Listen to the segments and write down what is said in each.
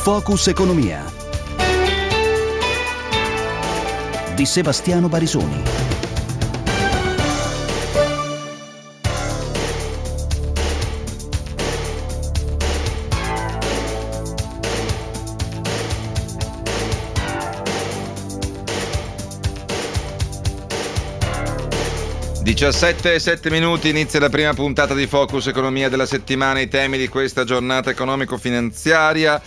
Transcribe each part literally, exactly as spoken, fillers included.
Focus Economia di Sebastiano Barisoni. diciassette e sette minuti, inizia la prima puntata di Focus Economia della settimana, i temi di questa giornata economico-finanziaria.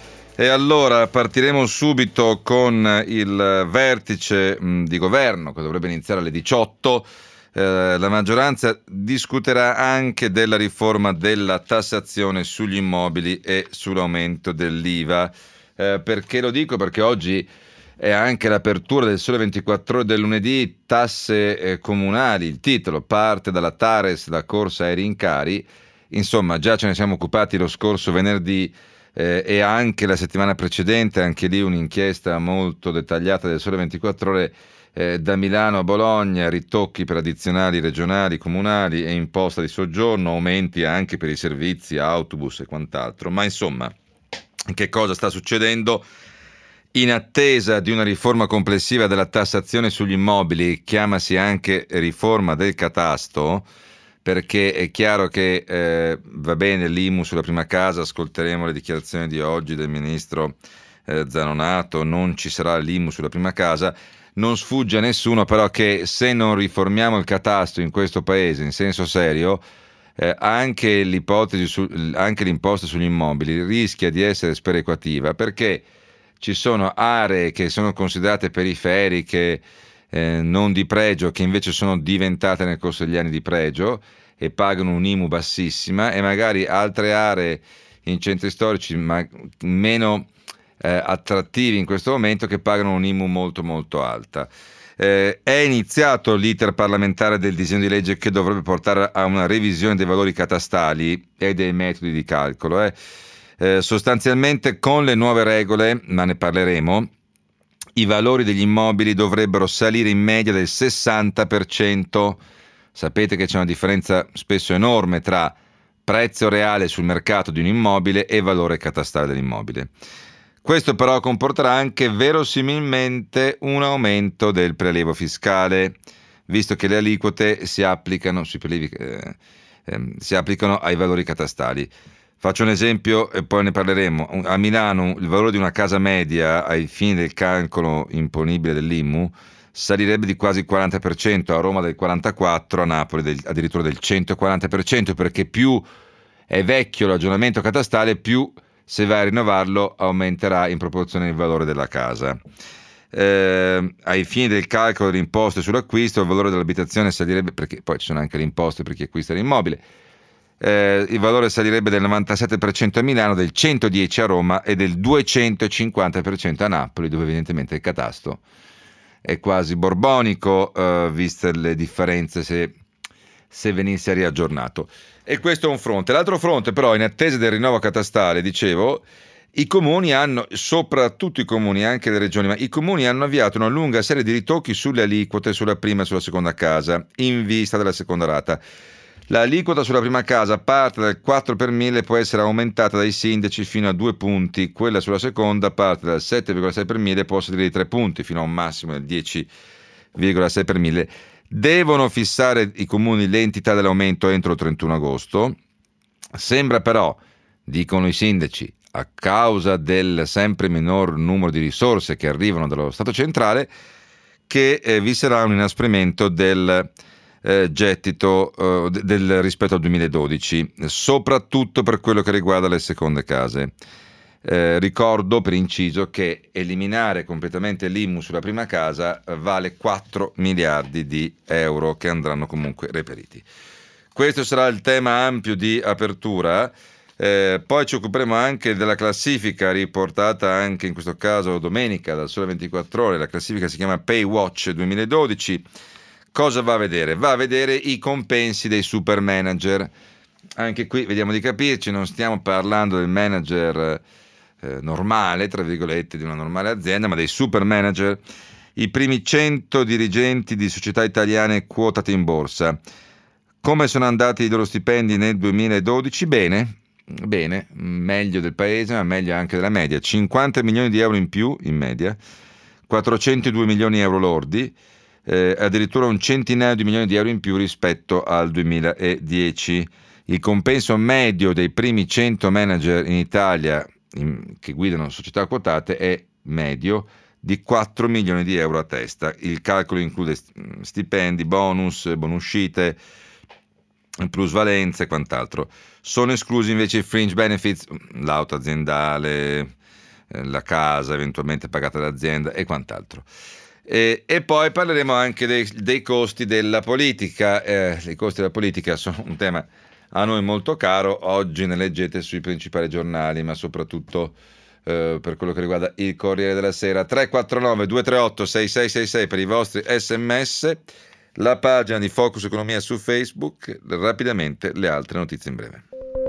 E allora partiremo subito con il vertice mh, di governo che dovrebbe iniziare alle diciotto. Eh, la maggioranza discuterà anche della riforma della tassazione sugli immobili e sull'aumento dell'I V A. Eh, perché lo dico? Perché oggi è anche l'apertura del Sole ventiquattro Ore del lunedì, tasse eh, comunali, il titolo parte dalla Tares, la corsa ai rincari. Insomma, già ce ne siamo occupati lo scorso venerdì eh, e anche la settimana precedente, anche lì un'inchiesta molto dettagliata del Sole ventiquattro Ore eh, da Milano a Bologna, ritocchi per addizionali regionali, comunali e imposta di soggiorno, aumenti anche per i servizi, autobus e quant'altro. Ma insomma, che cosa sta succedendo? In attesa di una riforma complessiva della tassazione sugli immobili, chiamasi anche riforma del catasto, perché è chiaro che eh, va bene l'I M U sulla prima casa, ascolteremo le dichiarazioni di oggi del ministro eh, Zanonato, non ci sarà l'I M U sulla prima casa, non sfugge a nessuno però che se non riformiamo il catasto in questo paese in senso serio, eh, anche l'ipotesi su, anche l'imposta sugli immobili rischia di essere sperequativa, perché ci sono aree che sono considerate periferiche, eh, non di pregio, che invece sono diventate nel corso degli anni di pregio e pagano un I M U bassissima, e magari altre aree in centri storici ma meno eh, attrattivi in questo momento che pagano un I M U molto molto alta. Eh, è iniziato l'iter parlamentare del disegno di legge che dovrebbe portare a una revisione dei valori catastali e dei metodi di calcolo. Eh. Eh, sostanzialmente con le nuove regole, ma ne parleremo, i valori degli immobili dovrebbero salire in media del sessanta per cento. Sapete che c'è una differenza spesso enorme tra prezzo reale sul mercato di un immobile e valore catastale dell'immobile. Questo però comporterà anche verosimilmente un aumento del prelievo fiscale, visto che le aliquote si applicano, sui prelievi, eh, eh, si applicano ai valori catastali. Faccio un esempio e poi ne parleremo. A Milano il valore di una casa media ai fini del calcolo imponibile dell'I M U salirebbe di quasi il quaranta per cento, a Roma del quarantaquattro per cento, a Napoli del, addirittura del centoquaranta per cento, perché più è vecchio l'aggiornamento catastale, più se vai a rinnovarlo aumenterà in proporzione il valore della casa. Eh, ai fini del calcolo delle imposte sull'acquisto il valore dell'abitazione salirebbe, perché poi ci sono anche le imposte per chi acquista l'immobile. Eh, il valore salirebbe del novantasette per cento a Milano, del centodieci per cento a Roma e del duecentocinquanta per cento a Napoli, dove evidentemente il catasto è quasi borbonico, eh, viste le differenze se, se venisse riaggiornato. E questo è un fronte. L'altro fronte però, in attesa del rinnovo catastale, dicevo, i comuni hanno, soprattutto i comuni, anche le regioni, ma i comuni hanno avviato una lunga serie di ritocchi sulle aliquote sulla prima e sulla seconda casa, in vista della seconda rata. L'aliquota sulla prima casa parte dal quattro per mille e può essere aumentata dai sindaci fino a due punti, quella sulla seconda parte dal sette virgola sei per mille e può salire di tre punti fino a un massimo del dieci virgola sei per mille. Devono fissare i comuni l'entità dell'aumento entro il trentuno agosto. Sembra però, dicono i sindaci, a causa del sempre minor numero di risorse che arrivano dallo Stato centrale, che eh, vi sarà un inasprimento del Eh, gettito eh, del, rispetto al duemiladodici, soprattutto per quello che riguarda le seconde case. Eh, ricordo per inciso che eliminare completamente l'I M U sulla prima casa eh, vale quattro miliardi di euro che andranno comunque reperiti. Questo sarà il tema ampio di apertura. Eh, poi ci occuperemo anche della classifica riportata anche in questo caso domenica dal Sole ventiquattro Ore. La classifica si chiama Paywatch duemiladodici. Cosa va a vedere? Va a vedere i compensi dei super manager. Anche qui vediamo di capirci, non stiamo parlando del manager eh, normale, tra virgolette, di una normale azienda, ma dei super manager, i primi cento dirigenti di società italiane quotate in borsa. Come sono andati i loro stipendi nel duemiladodici? Bene, bene, meglio del paese, ma meglio anche della media. cinquanta milioni di euro in più in media, quattrocentodue milioni di euro lordi, eh, addirittura un centinaio di milioni di euro in più rispetto al duemiladieci. Il compenso medio dei primi cento manager in Italia in, che guidano società quotate è medio di quattro milioni di euro a testa. Il calcolo include stipendi, bonus, bonuscite, plusvalenze e quant'altro. Sono esclusi invece i fringe benefits, l'auto aziendale, la casa eventualmente pagata dall'azienda e quant'altro. E, e poi parleremo anche dei, dei costi della politica. Eh, i costi della politica sono un tema a noi molto caro, oggi ne leggete sui principali giornali, ma soprattutto eh, per quello che riguarda il Corriere della Sera. Tre quattro nove due tre otto sei sei sei sei per i vostri sms, la pagina di Focus Economia su Facebook, rapidamente le altre notizie in breve.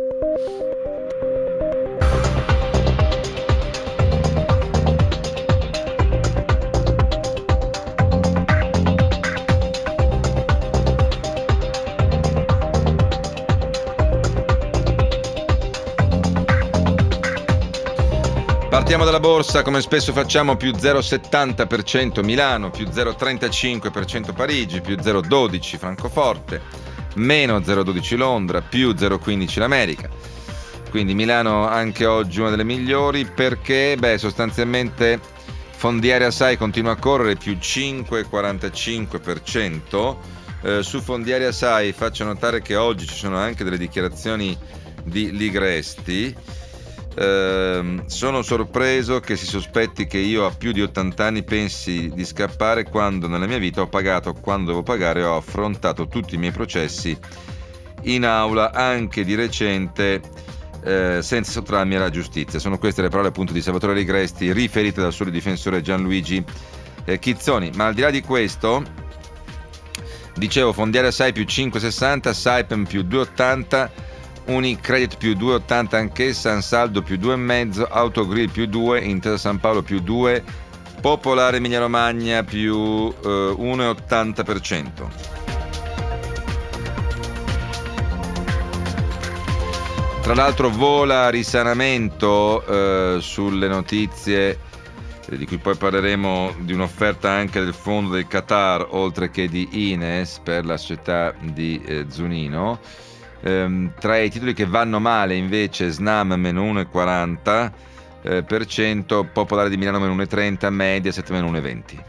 Partiamo dalla borsa, come spesso facciamo, più zero virgola settanta per cento Milano, più zero virgola trentacinque per cento Parigi, più zero virgola dodici Francoforte, meno zero virgola dodici Londra, più zero virgola quindici l'America. Quindi Milano anche oggi una delle migliori perché, beh, sostanzialmente Fondiaria Sai continua a correre, più cinque virgola quarantacinque per cento. Eh, su Fondiaria Sai faccio notare che oggi ci sono anche delle dichiarazioni di Ligresti. Uh, sono sorpreso che si sospetti che io a più di ottanta anni pensi di scappare quando nella mia vita ho pagato quando devo pagare, ho affrontato tutti i miei processi in aula anche di recente uh, senza sottrarmi alla giustizia. Sono queste le parole appunto di Salvatore Ligresti riferite dal suo difensore Gianluigi uh, Chizzoni. Ma al di là di questo, dicevo, Fondiaria Sai più cinque virgola sessanta, Saipem più due virgola ottanta, Unicredit più due virgola ottanta anch'essa, Ansaldo più due virgola cinque, Autogrill più due, Intesa San Paolo più due, Popolare Emilia Romagna più eh, uno virgola ottanta per cento. Tra l'altro vola risanamento eh, sulle notizie di cui poi parleremo, di un'offerta anche del fondo del Qatar oltre che di Ines per la società di eh, Zunino. Um, tra i titoli che vanno male invece Snam meno uno virgola quaranta eh, per cento, Popolare di Milano meno uno virgola trenta, Mediaset meno uno virgola venti.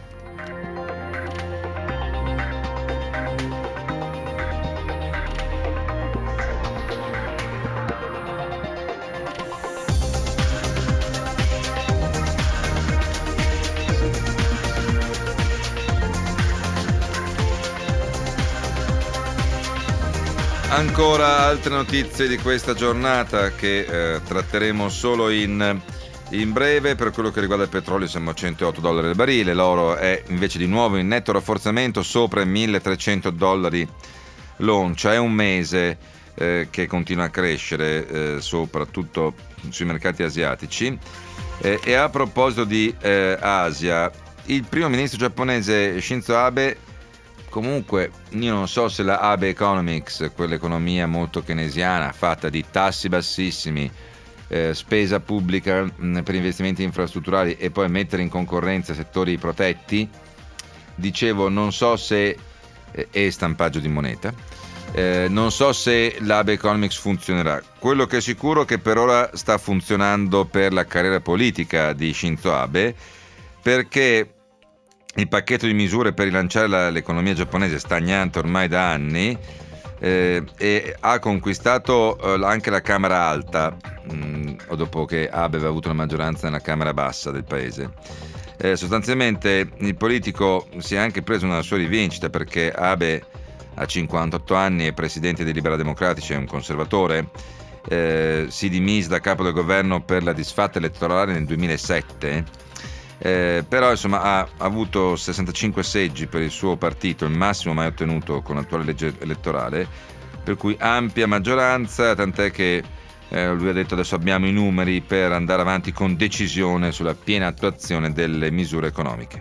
Ancora altre notizie di questa giornata che eh, tratteremo solo in, in breve. Per quello che riguarda il petrolio siamo a centootto dollari al barile, l'oro è invece di nuovo in netto rafforzamento sopra i milletrecento dollari l'oncia. È un mese eh, che continua a crescere eh, soprattutto sui mercati asiatici. Eh, e a proposito di eh, Asia, il primo ministro giapponese Shinzo Abe, comunque io non so se la Abe Economics, quell'economia molto keynesiana fatta di tassi bassissimi, eh, spesa pubblica mh, per investimenti infrastrutturali e poi mettere in concorrenza settori protetti, dicevo non so se eh, e stampaggio di moneta, eh, non so se l'Abe Economics funzionerà. Quello che è sicuro è che per ora sta funzionando per la carriera politica di Shinzo Abe, perché il pacchetto di misure per rilanciare la, l'economia giapponese stagnante ormai da anni eh, e ha conquistato eh, anche la Camera Alta mh, dopo che Abe aveva avuto la maggioranza nella Camera Bassa del paese. Eh, sostanzialmente il politico si è anche preso una sua rivincita, perché Abe ha cinquantotto anni, è presidente dei Liberal Democratici, è un conservatore, eh, si dimise da capo del governo per la disfatta elettorale nel duemilasette. Eh, però insomma ha avuto sessantacinque seggi per il suo partito, il massimo mai ottenuto con l'attuale legge elettorale, per cui ampia maggioranza, tant'è che eh, lui ha detto adesso abbiamo i numeri per andare avanti con decisione sulla piena attuazione delle misure economiche.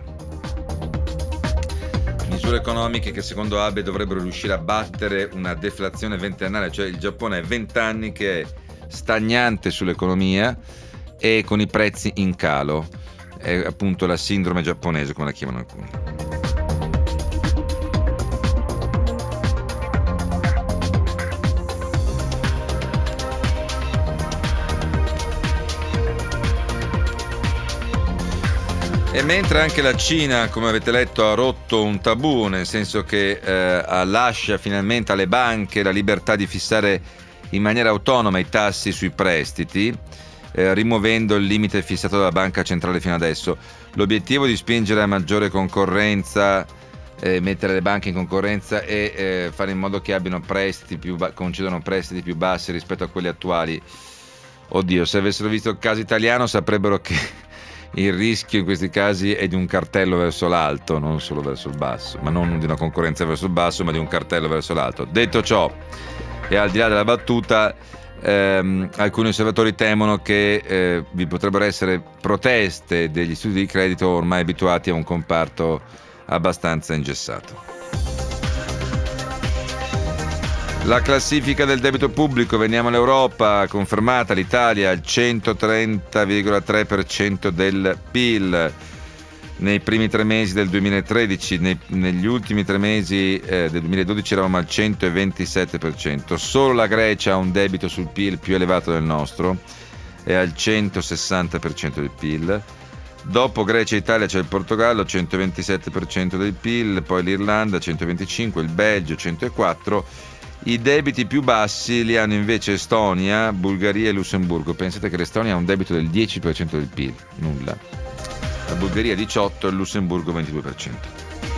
Misure economiche che secondo Abe dovrebbero riuscire a battere una deflazione ventennale, cioè il Giappone è vent'anni che è stagnante sull'economia e con i prezzi in calo. È appunto la sindrome giapponese, come la chiamano alcuni. E mentre anche la Cina, come avete letto, ha rotto un tabù, nel senso che eh, lascia finalmente alle banche la libertà di fissare in maniera autonoma i tassi sui prestiti, eh, rimuovendo il limite fissato dalla banca centrale fino adesso. L'obiettivo di spingere a maggiore concorrenza, eh, mettere le banche in concorrenza e eh, fare in modo che abbiano prestiti più ba- concedano prestiti più bassi rispetto a quelli attuali. Oddio, se avessero visto il caso italiano saprebbero che il rischio in questi casi è di un cartello verso l'alto, non solo verso il basso, ma non di una concorrenza verso il basso, ma di un cartello verso l'alto. Detto ciò, e al di là della battuta, ehm, alcuni osservatori temono che eh, vi potrebbero essere proteste degli istituti di credito ormai abituati a un comparto abbastanza ingessato. La classifica del debito pubblico, veniamo all'Europa, confermata l'Italia al centotrenta virgola tre per cento del P I L nei primi tre mesi del duemilatredici, nei, negli ultimi tre mesi eh, del duemiladodici eravamo al centoventisette per cento, solo la Grecia ha un debito sul P I L più elevato del nostro, è al centosessanta per cento del P I L. Dopo Grecia e Italia c'è il Portogallo, centoventisette per cento del P I L, poi l'Irlanda centoventicinque, il Belgio centoquattro. I debiti più bassi li hanno invece Estonia, Bulgaria e Lussemburgo. Pensate che l'Estonia ha un debito del dieci per cento del P I L, nulla. La Bulgaria diciotto e il Lussemburgo ventidue per cento.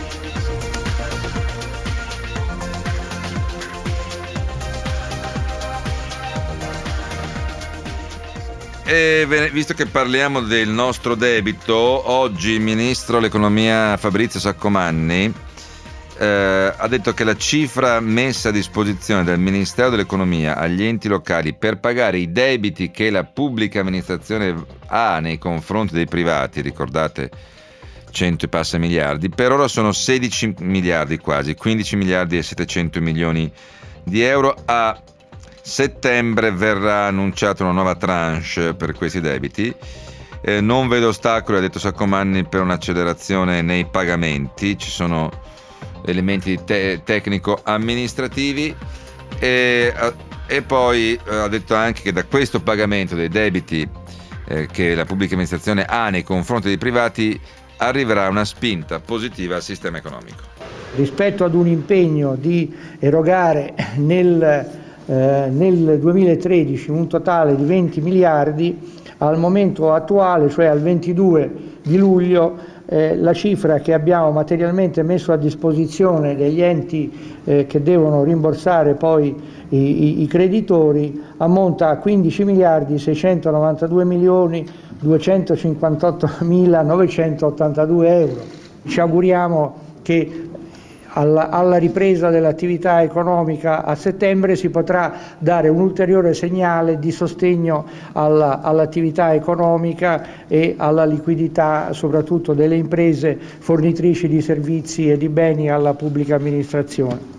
E visto che parliamo del nostro debito, oggi il ministro dell'economia Fabrizio Saccomanni Eh, ha detto che la cifra messa a disposizione dal Ministero dell'Economia agli enti locali per pagare i debiti che la pubblica amministrazione ha nei confronti dei privati, ricordate cento e passa miliardi, per ora sono sedici miliardi quasi, quindici miliardi e settecento milioni di euro. A settembre verrà annunciata una nuova tranche per questi debiti. Eh, non vedo ostacoli, ha detto Saccomanni, per un'accelerazione nei pagamenti, ci sono elementi te- tecnico-amministrativi e, e poi eh, ha detto anche che da questo pagamento dei debiti eh, che la pubblica amministrazione ha nei confronti dei privati arriverà una spinta positiva al sistema economico. Rispetto ad un impegno di erogare nel, eh, nel duemilatredici un totale di venti miliardi, al momento attuale, cioè al ventidue di luglio, Eh, la cifra che abbiamo materialmente messo a disposizione degli enti eh, che devono rimborsare poi i, i, i creditori ammonta a quindici miliardi seicentonovantadue milioni duecentocinquantottomila novecentoottantadue euro. Ci auguriamo che alla, alla ripresa dell'attività economica a settembre si potrà dare un ulteriore segnale di sostegno alla, all'attività economica e alla liquidità soprattutto delle imprese fornitrici di servizi e di beni alla pubblica amministrazione.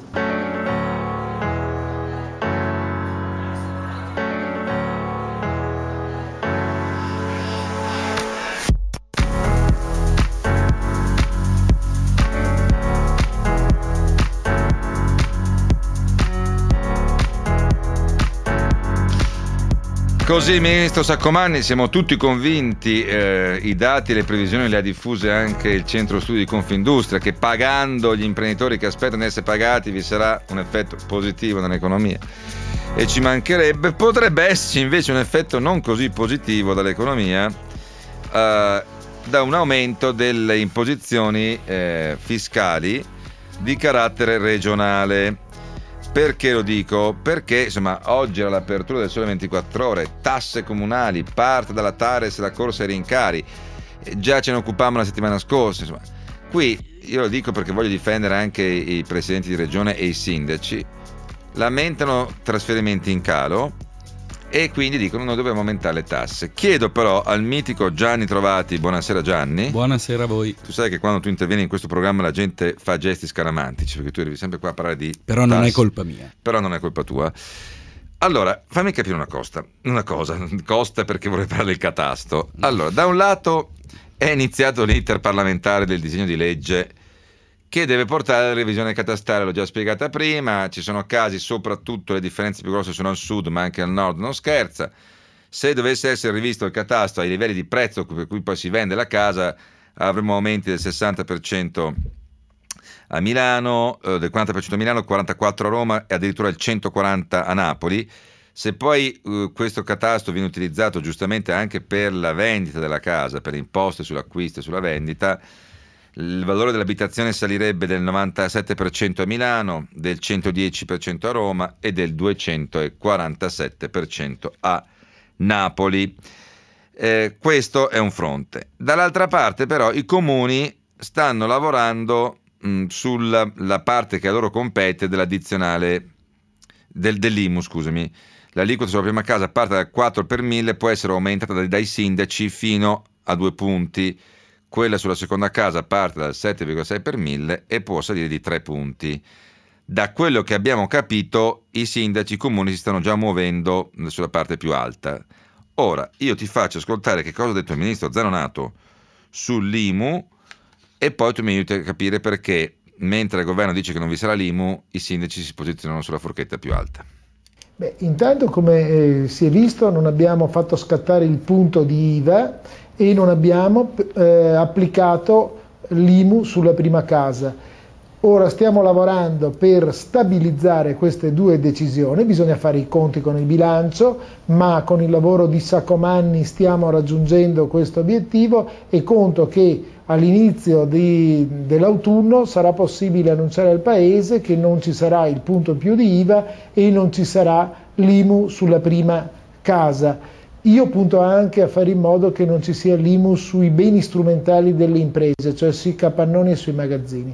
Così, ministro Saccomanni, siamo tutti convinti, eh, i dati e le previsioni le ha diffuse anche il centro studi di Confindustria, che pagando gli imprenditori che aspettano di essere pagati vi sarà un effetto positivo nell'economia. E ci mancherebbe, potrebbe esserci invece un effetto non così positivo dall'economia, eh, da un aumento delle imposizioni eh, fiscali di carattere regionale. Perché lo dico? Perché insomma oggi era l'apertura del Sole ventiquattro Ore, tasse comunali, parte dalla Tares la corsa ai rincari, già ce ne occupavamo la settimana scorsa, insomma. Qui io lo dico perché voglio difendere anche i presidenti di regione e i sindaci, lamentano trasferimenti in calo e quindi dicono noi dobbiamo aumentare le tasse. Chiedo però al mitico Gianni Trovati, buonasera Gianni. Buonasera a voi. Tu sai che quando tu intervieni in questo programma la gente fa gesti scaramantici, perché tu arrivi sempre qua a parlare di Però tasse, non è colpa mia. Però non è colpa tua. Allora, fammi capire una cosa, una cosa, costa perché vorrei parlare del catasto. Allora, da un lato è iniziato l'iter parlamentare del disegno di legge che deve portare alla revisione catastale, l'ho già spiegata prima, ci sono casi, soprattutto le differenze più grosse sono al sud, ma anche al nord non scherza. Se dovesse essere rivisto il catasto ai livelli di prezzo per cui poi si vende la casa, avremo aumenti del sessanta per cento a Milano, eh, del quaranta per cento a Milano, quarantaquattro a Roma e addirittura il centoquaranta a Napoli. Se poi eh, questo catasto viene utilizzato giustamente anche per la vendita della casa, per imposte sull'acquisto e sulla vendita, il valore dell'abitazione salirebbe del novantasette per cento a Milano, del centodieci per cento a Roma e del duecentoquarantasette per cento a Napoli. Eh, questo è un fronte. Dall'altra parte però i comuni stanno lavorando mh, sulla la parte che a loro compete dell'addizionale del, dell'I M U, scusami. L'aliquota sulla prima casa parte dal quattro per mille, può essere aumentata dai, dai sindaci fino a due punti. Quella sulla seconda casa parte dal sette virgola sei per mille e può salire di tre punti. Da quello che abbiamo capito, i sindaci, i comuni si stanno già muovendo sulla parte più alta. Ora, io ti faccio ascoltare che cosa ha detto il ministro Zanonato sull'I M U e poi tu mi aiuti a capire perché, mentre il governo dice che non vi sarà l'I M U, i sindaci si posizionano sulla forchetta più alta. Beh, intanto, come eh, si è visto, non abbiamo fatto scattare il punto di I V A e non abbiamo eh, applicato l'I M U sulla prima casa. Ora stiamo lavorando per stabilizzare queste due decisioni, bisogna fare i conti con il bilancio, ma con il lavoro di Saccomanni stiamo raggiungendo questo obiettivo e conto che all'inizio di, dell'autunno sarà possibile annunciare al Paese che non ci sarà il punto più di I V A e non ci sarà l'I M U sulla prima casa. Io punto anche a fare in modo che non ci sia l'I M U sui beni strumentali delle imprese, cioè sui capannoni e sui magazzini.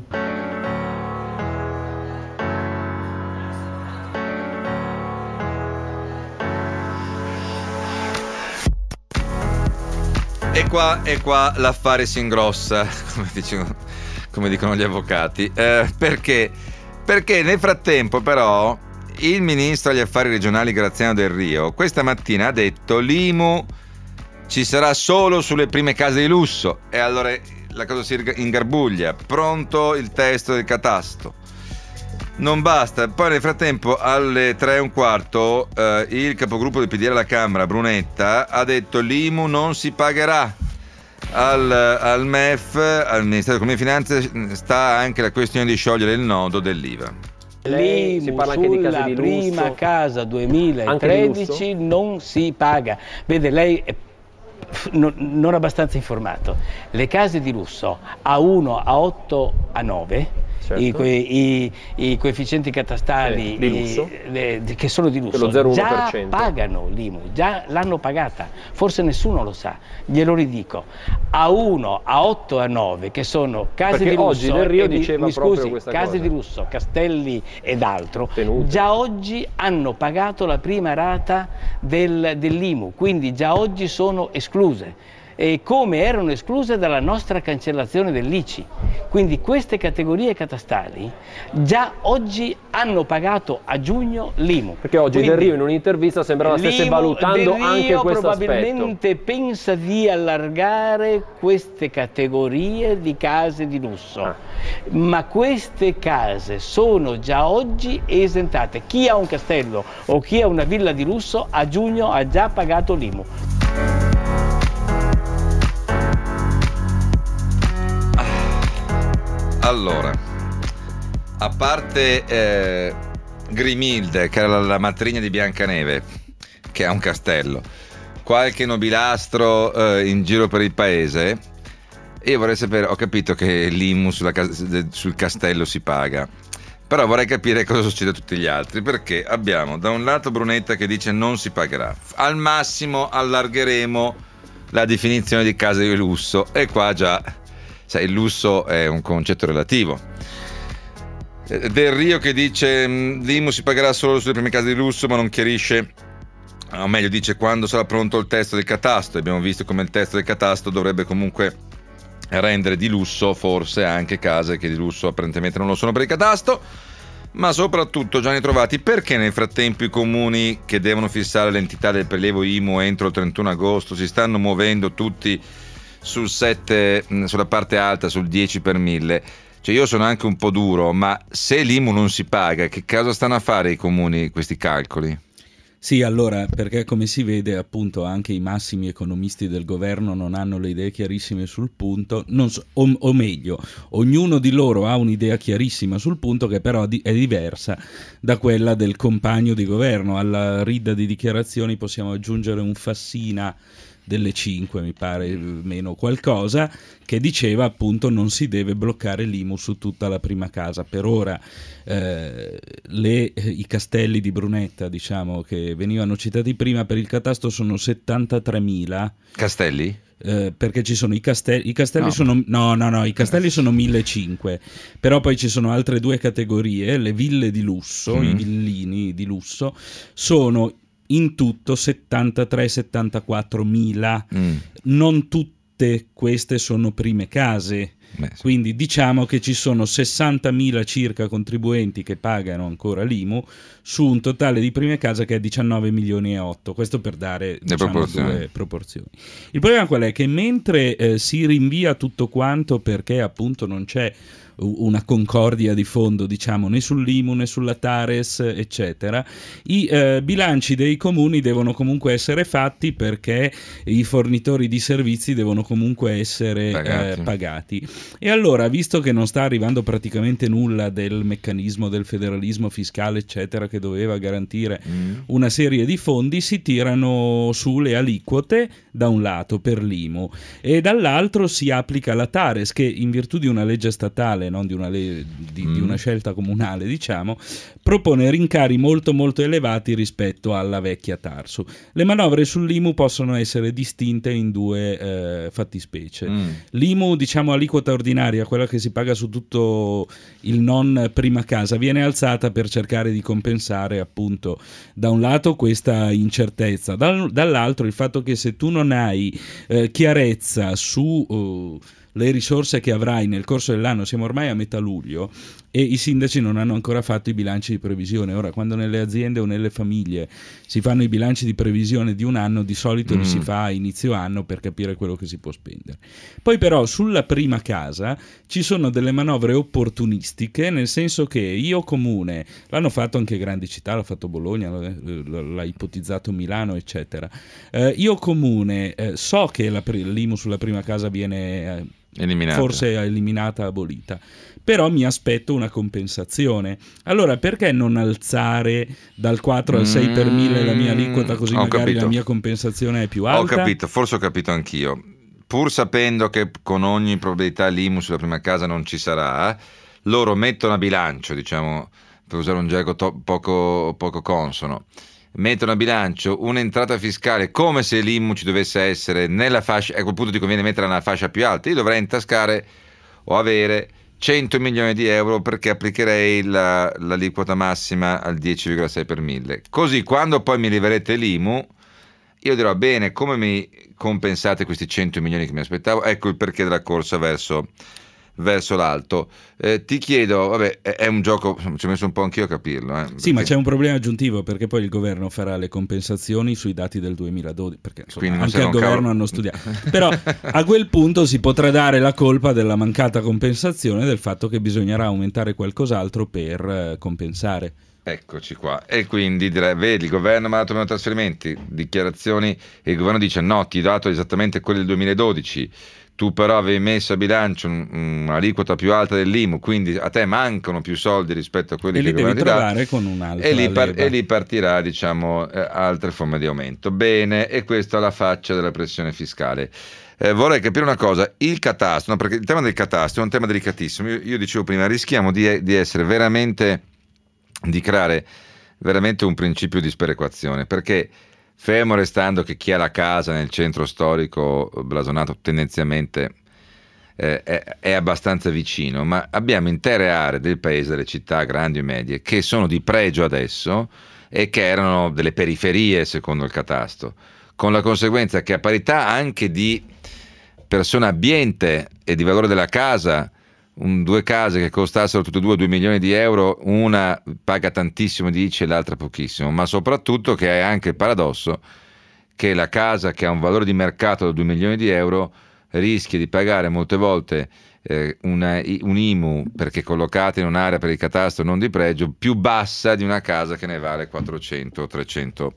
E qua, e qua l'affare si ingrossa, come dicono, come dicono gli avvocati, eh, perché? Perché nel frattempo però il ministro agli affari regionali Graziano Del Rio questa mattina ha detto l'I M U ci sarà solo sulle prime case di lusso e allora la cosa si ingarbuglia, pronto il testo del catasto. Non basta, poi nel frattempo alle tre e un quarto eh, il capogruppo del P D L alla Camera, Brunetta, ha detto l'I M U non si pagherà. Al, al M E F, al Ministero dell'Economia e Finanze, sta anche la questione di sciogliere il nodo dell'I V A. L'I M U sulla prima casa duemilatredici non si paga. Vede, lei è non, non abbastanza informato. Le case di lusso A uno, A otto, A nove, certo. i, i, i coefficienti catastali eh, di lusso. I, le, che sono di lusso già pagano l'I M U, già l'hanno pagata, forse nessuno lo sa, glielo ridico. A uno, A otto, A nove, che sono case Perché di lusso, oggi Del Rio mi, diceva mi proprio scusi, questa case cosa. di lusso, castelli ed altro, Tenute. Già oggi hanno pagato la prima rata del, dell'I M U, quindi già oggi sono escluse. E come erano escluse dalla nostra cancellazione dell'I C I. Quindi queste categorie catastali già oggi hanno pagato a giugno l'I M U. Perché oggi Quindi, Del Rio in un'intervista sembrava stesse valutando anche questo aspetto. Probabilmente pensa di allargare queste categorie di case di lusso, ah. ma queste case sono già oggi esentate. Chi ha un castello o chi ha una villa di lusso a giugno ha già pagato l'I M U. Allora, a parte eh, Grimilde, che era la, la matrigna di Biancaneve, che ha un castello, qualche nobilastro eh, in giro per il paese, io vorrei sapere, ho capito che l'I M U sulla, sul castello si paga, però vorrei capire cosa succede a tutti gli altri, perché abbiamo da un lato Brunetta che dice non si pagherà, al massimo allargheremo la definizione di casa di lusso, e qua già... Sai, il lusso è un concetto relativo. Del Rio che dice l'I M U si pagherà solo sulle prime case di lusso, ma non chiarisce, o meglio dice quando sarà pronto il testo del catasto. Abbiamo visto come il testo del catasto dovrebbe comunque rendere di lusso forse anche case che di lusso apparentemente non lo sono per il catasto. Ma soprattutto, Gianni Trovati, perché nel frattempo i comuni che devono fissare l'entità del prelievo I M U entro il trentuno agosto si stanno muovendo tutti sul sette, sulla parte alta, sul dieci per mille? Cioè, io sono anche un po' duro, ma se l'I M U non si paga, che cosa stanno a fare i comuni questi calcoli? Sì, allora, perché come si vede, appunto, anche i massimi economisti del governo non hanno le idee chiarissime sul punto, non so, o, o meglio, ognuno di loro ha un'idea chiarissima sul punto che però di, è diversa da quella del compagno di governo. Alla ridda di dichiarazioni possiamo aggiungere un Fassina delle cinque, mi pare, meno qualcosa, che diceva appunto non si deve bloccare l'I M U su tutta la prima casa. Per ora eh, le, i castelli di Brunetta, diciamo, che venivano citati prima per il catasto sono settantatremila. Castelli? Eh, perché ci sono i castelli, i castelli no. sono no no no i castelli sono millecinquecento, però poi ci sono altre due categorie, le ville di lusso, mm. i villini di lusso sono in tutto settantatré settantaquattro mila, mm. non tutte queste sono prime case. Beh, sì. Quindi diciamo che ci sono sessantamila circa contribuenti che pagano ancora l'I M U su un totale di prime case che è diciannove milioni e otto, questo per dare, diciamo, proporzioni. due proporzioni. Il problema qual è? Che mentre eh, si rinvia tutto quanto perché appunto non c'è una concordia di fondo, diciamo, né sull'I M U né sulla Tares, eccetera, i eh, bilanci dei comuni devono comunque essere fatti perché i fornitori di servizi devono comunque essere pagati. Eh, pagati. E allora, visto che non sta arrivando praticamente nulla del meccanismo del federalismo fiscale, eccetera, che doveva garantire mm. una serie di fondi, si tirano su le aliquote da un lato per l'I M U e dall'altro si applica la Tares, che in virtù di una legge statale, non di una, le- di, mm. di una scelta comunale, diciamo, propone rincari molto molto elevati rispetto alla vecchia Tarsu. Le manovre sull'I M U possono essere distinte in due eh, fattispecie. Mm. L'I M U, diciamo, aliquota ordinaria, quella che si paga su tutto il non prima casa, viene alzata per cercare di compensare appunto da un lato questa incertezza, dal, dall'altro il fatto che se tu non hai eh, chiarezza su uh, le risorse che avrai nel corso dell'anno, siamo ormai a metà luglio e i sindaci non hanno ancora fatto i bilanci di previsione. Ora, quando nelle aziende o nelle famiglie si fanno i bilanci di previsione di un anno, di solito mm. li si fa a inizio anno per capire quello che si può spendere. Poi però sulla prima casa ci sono delle manovre opportunistiche, nel senso che io comune, l'hanno fatto anche grandi città, l'ha fatto Bologna, l'ha ipotizzato Milano, eccetera. Eh, io comune eh, so che la, l'I M U sulla prima casa viene... Eh, Eliminata. Forse eliminata, abolita, però mi aspetto una compensazione. Allora perché non alzare dal quattro al sei per mille la mia aliquota, così ho magari capito. La mia compensazione è più alta? Ho capito, forse ho capito anch'io. Pur sapendo che con ogni probabilità l'I M U sulla prima casa non ci sarà, loro mettono a bilancio, diciamo, per usare un gergo to- poco, poco consono, mettono a bilancio un'entrata fiscale come se l'I M U ci dovesse essere nella fascia, a quel punto ti conviene metterla nella fascia più alta. Io dovrei intascare o avere cento milioni di euro perché applicherei la, l'aliquota massima al dieci virgola sei per mille. Così quando poi mi leverete l'I M U io dirò bene, come mi compensate questi cento milioni che mi aspettavo? Ecco il perché della corsa verso verso l'alto. Eh, ti chiedo, vabbè, è, è un gioco, ci ho messo un po' anch'io a capirlo. Eh, sì, ma c'è un problema aggiuntivo, perché poi il governo farà le compensazioni sui dati del duemiladodici, perché insomma, anche al governo cavolo. hanno studiato. Però a quel punto si potrà dare la colpa della mancata compensazione del fatto che bisognerà aumentare qualcos'altro per eh, compensare. Eccoci qua, e quindi direi, vedi, il governo mi ha dato meno trasferimenti, dichiarazioni, e il governo dice no, ti ho dato esattamente quelli del duemiladodici, tu però avevi messo a bilancio un'aliquota più alta dell'I M U, quindi a te mancano più soldi rispetto a quelli e che il governo ti dà, con un'altra e lì, par- leva. e lì partirà, diciamo, eh, altre forme di aumento. Bene, e questa è la faccia della pressione fiscale. Eh, vorrei capire una cosa, il catasto, no, perché il tema del catasto è un tema delicatissimo. Io, io dicevo prima, rischiamo di, di essere veramente, di creare veramente un principio di sperequazione, perché fermo restando che chi ha la casa nel centro storico blasonato tendenzialmente eh, è, è abbastanza vicino, ma abbiamo intere aree del paese, delle città grandi e medie, che sono di pregio adesso e che erano delle periferie secondo il catasto, con la conseguenza che a parità anche di persona abbiente e di valore della casa, un, due case che costassero tutte e due due milioni di euro, una paga tantissimo di I C I e l'altra pochissimo, ma soprattutto che è anche il paradosso che la casa che ha un valore di mercato da due milioni di euro rischia di pagare molte volte eh, una, un I M U perché collocata in un'area per il catasto non di pregio più bassa di una casa che ne vale quattrocento trecento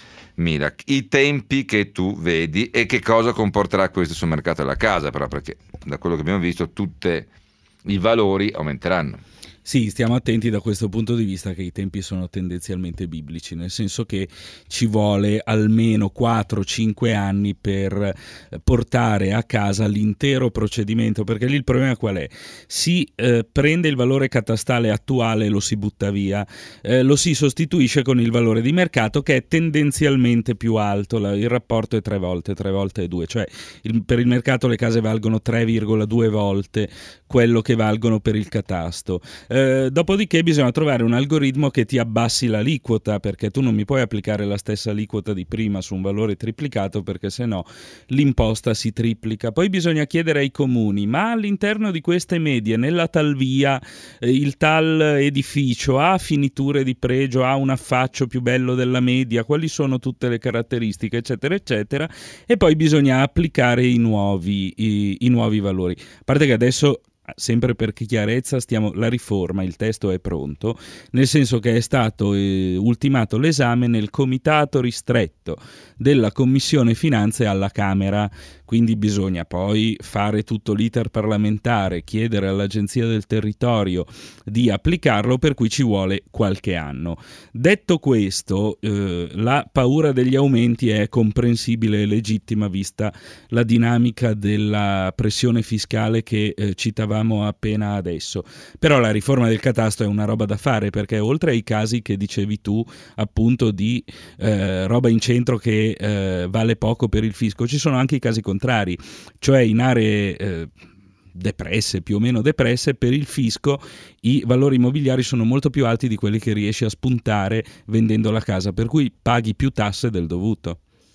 mila. I tempi che tu vedi e che cosa comporterà questo sul mercato della casa, però, perché da quello che abbiamo visto tutti i valori aumenteranno. Sì, stiamo attenti da questo punto di vista che i tempi sono tendenzialmente biblici, nel senso che ci vuole almeno quattro cinque anni per portare a casa l'intero procedimento, perché lì il problema qual è? Si eh, prende il valore catastale attuale e lo si butta via, eh, lo si sostituisce con il valore di mercato che è tendenzialmente più alto, la, il rapporto è tre volte, tre volte e due, cioè il, per il mercato le case valgono tre virgola due volte quello che valgono per il catasto. Eh, dopodiché bisogna trovare un algoritmo che ti abbassi l'aliquota, perché tu non mi puoi applicare la stessa aliquota di prima su un valore triplicato, perché sennò l'imposta si triplica. Poi bisogna chiedere ai comuni, ma all'interno di queste medie, nella tal via, eh, il tal edificio ha finiture di pregio, ha un affaccio più bello della media, quali sono tutte le caratteristiche, eccetera eccetera, e poi bisogna applicare i nuovi, i, i nuovi valori. A parte che adesso, sempre per chiarezza, stiamo, la riforma, il testo è pronto, nel senso che è stato eh, ultimato l'esame nel comitato ristretto della Commissione Finanze alla Camera, quindi bisogna poi fare tutto l'iter parlamentare, chiedere all'Agenzia del Territorio di applicarlo, per cui ci vuole qualche anno. Detto questo, eh, la paura degli aumenti è comprensibile e legittima vista la dinamica della pressione fiscale che eh, citavamo appena adesso, però la riforma del catasto è una roba da fare, perché oltre ai casi che dicevi tu, appunto, di eh, roba in centro che eh, vale poco per il fisco, ci sono anche i casi contrari, cioè in aree eh, depresse, più o meno depresse, per il fisco i valori immobiliari sono molto più alti di quelli che riesci a spuntare vendendo la casa, per cui paghi più tasse del dovuto.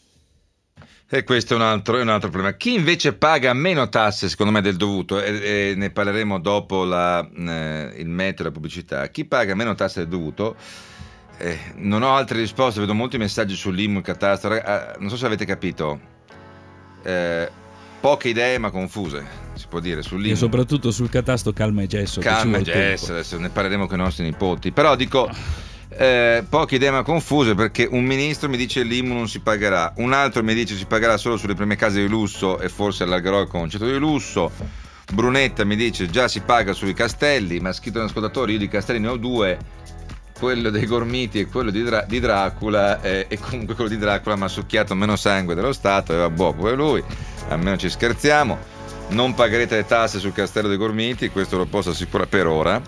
E questo è un altro, è un altro problema. Chi invece paga meno tasse, secondo me, del dovuto, e, e ne parleremo dopo la, eh, il metro e la pubblicità, chi paga meno tasse del dovuto, eh, non ho altre risposte, vedo molti messaggi sull'I M U, il catasto, eh, non so se avete capito, eh, poche idee ma confuse, si può dire, sull'I M U. E soprattutto sul catasto calma e gesso. Calma e gesso, adesso ne parleremo con i nostri nipoti, però dico... Eh, poche idee ma confuse, perché un ministro mi dice l'I M U non si pagherà, un altro mi dice si pagherà solo sulle prime case di lusso e forse allargherò il concetto di lusso. Brunetta mi dice già si paga sui castelli, ma ha scritto un ascoltatore, io di castelli ne ho due, quello dei Gormiti e quello di, Dra- di Dracula, eh, e comunque quello di Dracula mi ha succhiato meno sangue dello Stato, e vabbè, poi lui, almeno ci scherziamo. Non pagherete le tasse sul castello dei Gormiti, questo lo posso assicurare per ora.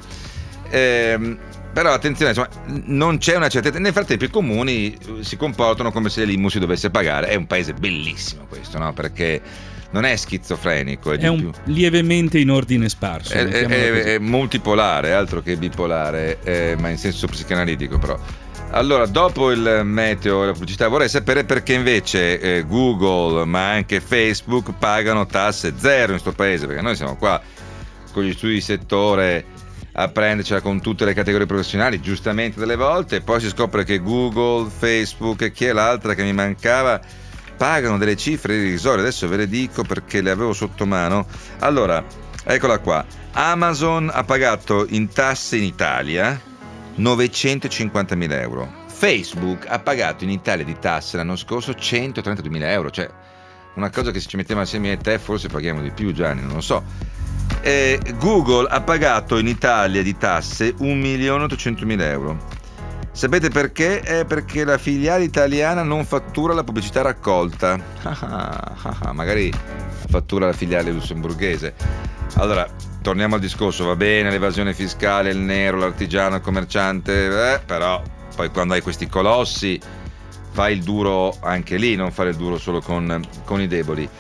ehm Però attenzione, insomma, non c'è una certezza. Nel frattempo i comuni si comportano come se l'I M U si dovesse pagare. È un paese bellissimo questo, no? Perché non è schizofrenico, è, è un più... lievemente in ordine sparso. È, è, è, è multipolare, altro che bipolare, eh, ma in senso psicanalitico però. Allora, dopo il meteo e la pubblicità, vorrei sapere perché invece eh, Google, ma anche Facebook, pagano tasse zero in questo paese, perché noi siamo qua con gli studi di settore a prendercela con tutte le categorie professionali, giustamente delle volte, e poi si scopre che Google, Facebook e chi è l'altra che mi mancava pagano delle cifre irrisorie. Adesso ve le dico perché le avevo sotto mano. Allora, eccola qua. Amazon ha pagato in tasse in Italia novecentocinquantamila euro. Facebook ha pagato in Italia di tasse l'anno scorso centotrentaduemila euro, cioè una cosa che se ci mettiamo assieme a te forse paghiamo di più, Gianni, non lo so. Eh, Google ha pagato in Italia di tasse un milione ottocentomila euro. Sapete perché? È perché la filiale italiana non fattura la pubblicità raccolta. Magari fattura la filiale lussemburghese. Allora, torniamo al discorso, va bene l'evasione fiscale, il nero, l'artigiano, il commerciante, eh, però poi quando hai questi colossi fai il duro anche lì, non fare il duro solo con, con i deboli.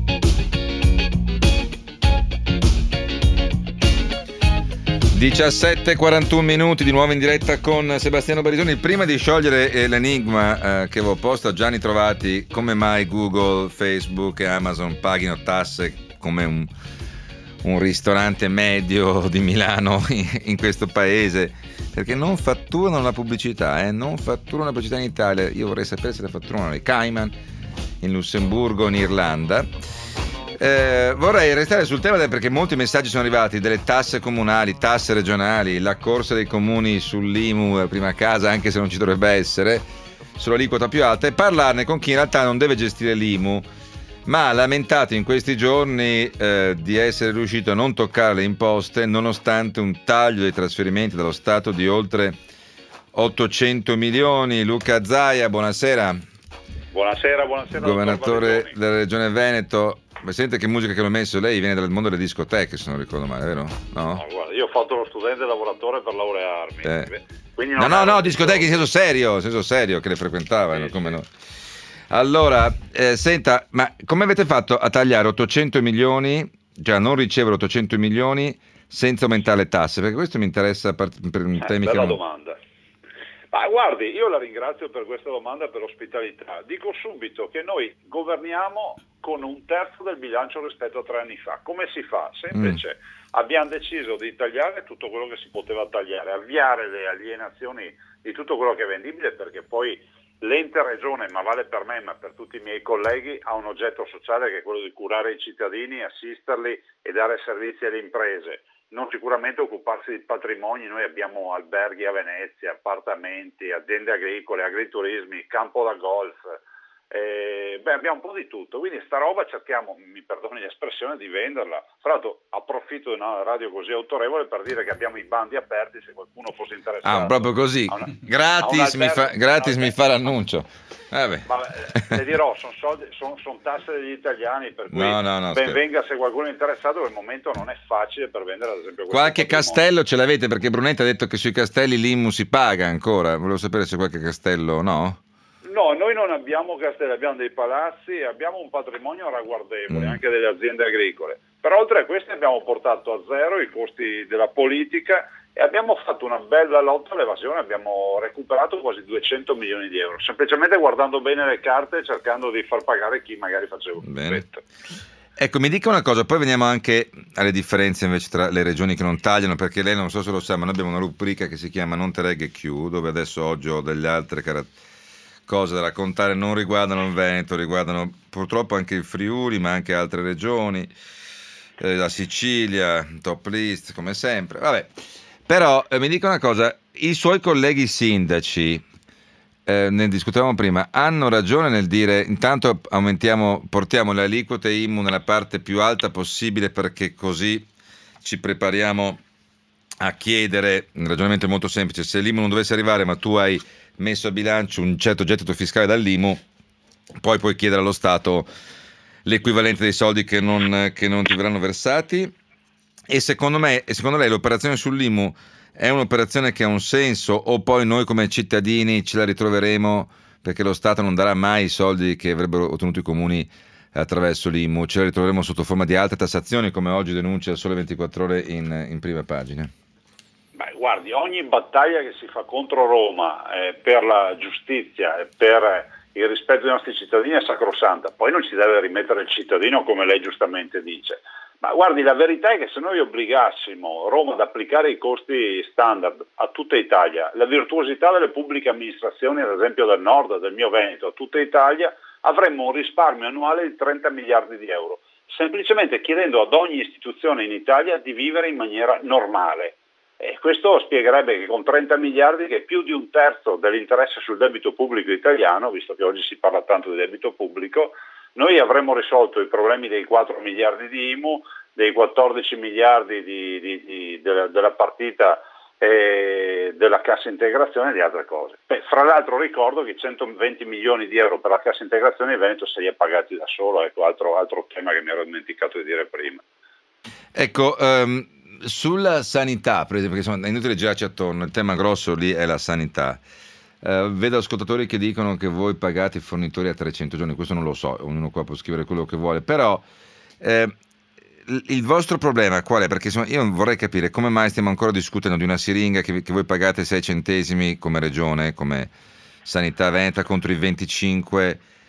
diciassette e quarantuno minuti di nuovo in diretta con Sebastiano Barisoni. Prima di sciogliere eh, l'enigma eh, che avevo posto a Gianni Trovati, come mai Google, Facebook e Amazon paghino tasse come un, un ristorante medio di Milano in, in questo paese, perché non fatturano la pubblicità, eh? non fatturano la pubblicità in Italia. Io vorrei sapere se la fatturano nei Cayman, in Lussemburgo, in Irlanda. Eh, vorrei restare sul tema perché molti messaggi sono arrivati delle tasse comunali, tasse regionali, la corsa dei comuni sull'I M U prima casa, anche se non ci dovrebbe essere, sull'aliquota più alta, e parlarne con chi in realtà non deve gestire l'I M U, ma ha lamentato in questi giorni eh, di essere riuscito a non toccare le imposte nonostante un taglio dei trasferimenti dallo Stato di oltre ottocento milioni. Luca Zaia, buonasera. Buonasera, buonasera. Governatore della Regione Veneto. Ma sente che musica che l'ho messo? Lei viene dal mondo delle discoteche, se non ricordo male, vero? No, no guarda, io ho fatto lo studente lavoratore per laurearmi. Eh. Quindi no, no, no, discoteche in senso serio, in senso serio, che le frequentavano, sì, come sì. no. Allora, eh, senta, ma come avete fatto a tagliare ottocento milioni, cioè a non ricevere ottocento milioni senza aumentare le tasse? Perché questo mi interessa per, per un eh, temi bella che non... domanda. Ma guardi, io la ringrazio per questa domanda e per l'ospitalità. Dico subito che noi governiamo con un terzo del bilancio rispetto a tre anni fa. Come si fa? Semplice. Mm. Abbiamo deciso di tagliare tutto quello che si poteva tagliare, avviare le alienazioni di tutto quello che è vendibile, perché poi l'ente regione, ma vale per me, ma per tutti i miei colleghi, ha un oggetto sociale che è quello di curare i cittadini, assisterli e dare servizi alle imprese. Non sicuramente occuparsi di patrimoni. Noi abbiamo alberghi a Venezia, appartamenti, aziende agricole, agriturismi, campo da golf, eh, beh, abbiamo un po' di tutto, quindi sta roba cerchiamo, mi perdoni l'espressione, di venderla. Fra l'altro approfitto di una radio così autorevole per dire che abbiamo i bandi aperti se qualcuno fosse interessato. Ah, proprio così, una, gratis, mi fa, gratis mi fa l'annuncio. Vabbè. Ma le dirò, sono soldi, sono, sono tasse degli italiani, per cui no, no, no, ben venga se qualcuno è interessato, al momento non è facile per vendere, ad esempio, qualche castello ce l'avete, perché Brunetta ha detto che sui castelli l'I M U si paga ancora, volevo sapere se qualche castello, no? No, noi non abbiamo castelli, abbiamo dei palazzi e abbiamo un patrimonio ragguardevole, mm. anche delle aziende agricole. Però oltre a questo abbiamo portato a zero i costi della politica e abbiamo fatto una bella lotta all'evasione, abbiamo recuperato quasi duecento milioni di euro, semplicemente guardando bene le carte e cercando di far pagare chi magari faceva un effetto. Ecco, mi dica una cosa, poi veniamo anche alle differenze invece tra le regioni che non tagliano, perché lei non so se lo sa, ma noi abbiamo una rubrica che si chiama Non te regge più, dove adesso oggi ho delle altre caratteristiche, cose da raccontare, non riguardano il Veneto, riguardano purtroppo anche il Friuli, ma anche altre regioni, eh, la Sicilia, top list come sempre. Vabbè, però eh, mi dica una cosa, i suoi colleghi sindaci, eh, ne discutevamo prima, hanno ragione nel dire intanto aumentiamo, portiamo le aliquote I M U nella parte più alta possibile, perché così ci prepariamo a chiedere, un ragionamento molto semplice, se l'I M U non dovesse arrivare ma tu hai messo a bilancio un certo gettito fiscale dall'I M U, poi puoi chiedere allo Stato l'equivalente dei soldi che non, che non ti verranno versati. E secondo me, e secondo lei l'operazione sull'I M U è un'operazione che ha un senso, o poi noi come cittadini ce la ritroveremo perché lo Stato non darà mai i soldi che avrebbero ottenuto i comuni attraverso l'I M U, ce la ritroveremo sotto forma di altre tassazioni, come oggi denuncia il Sole ventiquattro Ore in, in prima pagina? Beh, guardi, ogni battaglia che si fa contro Roma eh, per la giustizia e per il rispetto dei nostri cittadini è sacrosanta, poi non ci deve rimettere il cittadino, come lei giustamente dice. Ma guardi, la verità è che se noi obbligassimo Roma ad applicare i costi standard a tutta Italia, la virtuosità delle pubbliche amministrazioni, ad esempio del nord, del mio Veneto, a tutta Italia, avremmo un risparmio annuale di trenta miliardi di euro, semplicemente chiedendo ad ogni istituzione in Italia di vivere in maniera normale. E questo spiegherebbe che con trenta miliardi, che è più di un terzo dell'interesse sul debito pubblico italiano, visto che oggi si parla tanto di debito pubblico, noi avremmo risolto i problemi dei quattro miliardi di I M U, dei quattordici miliardi di, di, di, della, della partita eh, della cassa integrazione e di altre cose. Beh, fra l'altro ricordo che centoventi milioni di euro per la cassa integrazione il Veneto se li ha pagati da solo, ecco, altro, altro tema che mi ero dimenticato di dire prima. Ecco, um... sulla sanità, per esempio, perché è inutile girarci attorno, il tema grosso lì è la sanità. Uh, vedo ascoltatori che dicono che voi pagate i fornitori a trecento giorni, questo non lo so, ognuno qua può scrivere quello che vuole, però eh, il vostro problema qual è? Perché insomma, io vorrei capire come mai stiamo ancora discutendo di una siringa che, che voi pagate sei centesimi come regione, come sanità veneta, contro i venticinque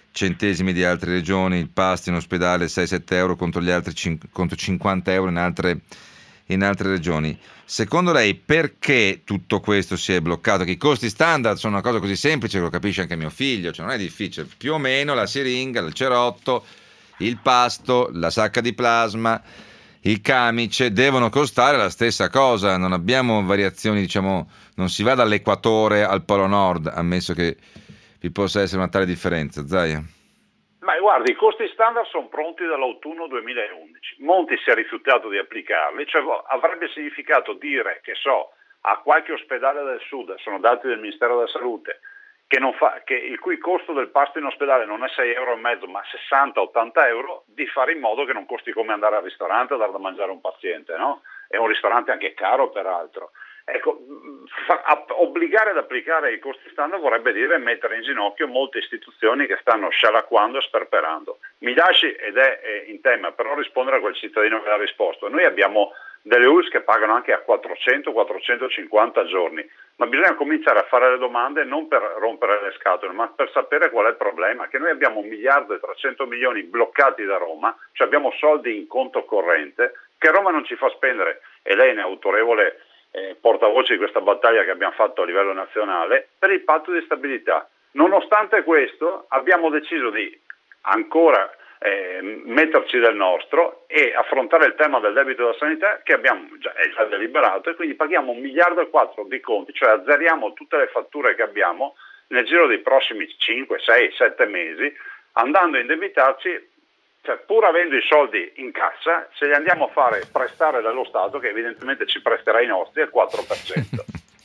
centesimi di altre regioni, il pasto in ospedale sei sette euro contro gli altri cin- contro cinquanta euro in altre, in altre regioni. Secondo lei perché tutto questo si è bloccato? Che i costi standard sono una cosa così semplice che lo capisce anche mio figlio, cioè non è difficile, più o meno la siringa, il cerotto, il pasto, la sacca di plasma, il camice devono costare la stessa cosa, non abbiamo variazioni, diciamo, non si va dall'equatore al polo nord, ammesso che vi possa essere una tale differenza. Zaia? Ma guardi, i costi standard sono pronti dall'autunno duemilaundici, Monti si è rifiutato di applicarli, cioè avrebbe significato dire, che so, a qualche ospedale del sud, sono dati del Ministero della Salute, che non fa, che il cui costo del pasto in ospedale non è sei euro e mezzo ma sessanta ottanta euro, di fare in modo che non costi come andare al ristorante a dar da mangiare a un paziente, no? È un ristorante anche caro peraltro. Ecco, fa, a, obbligare ad applicare i costi standard vorrebbe dire mettere in ginocchio molte istituzioni che stanno scialacquando e sperperando. Mi lasci, ed è, è in tema, però rispondere a quel cittadino che ha risposto. Noi abbiamo delle U L S che pagano anche a quattrocento quattrocentocinquanta giorni, ma bisogna cominciare a fare le domande non per rompere le scatole, ma per sapere qual è il problema, che noi abbiamo un miliardo e trecento milioni bloccati da Roma, cioè abbiamo soldi in conto corrente che Roma non ci fa spendere, e lei ne è autorevole eh, portavoce di questa battaglia che abbiamo fatto a livello nazionale per il patto di stabilità. Nonostante questo abbiamo deciso di ancora Eh, metterci del nostro e affrontare il tema del debito della sanità che abbiamo già, è già deliberato, e quindi paghiamo un miliardo e quattro di conti, cioè azzeriamo tutte le fatture che abbiamo nel giro dei prossimi cinque, sei, sette mesi, andando a indebitarci, cioè pur avendo i soldi in cassa, se li andiamo a fare prestare dallo Stato, che evidentemente ci presterà i nostri al quattro per cento.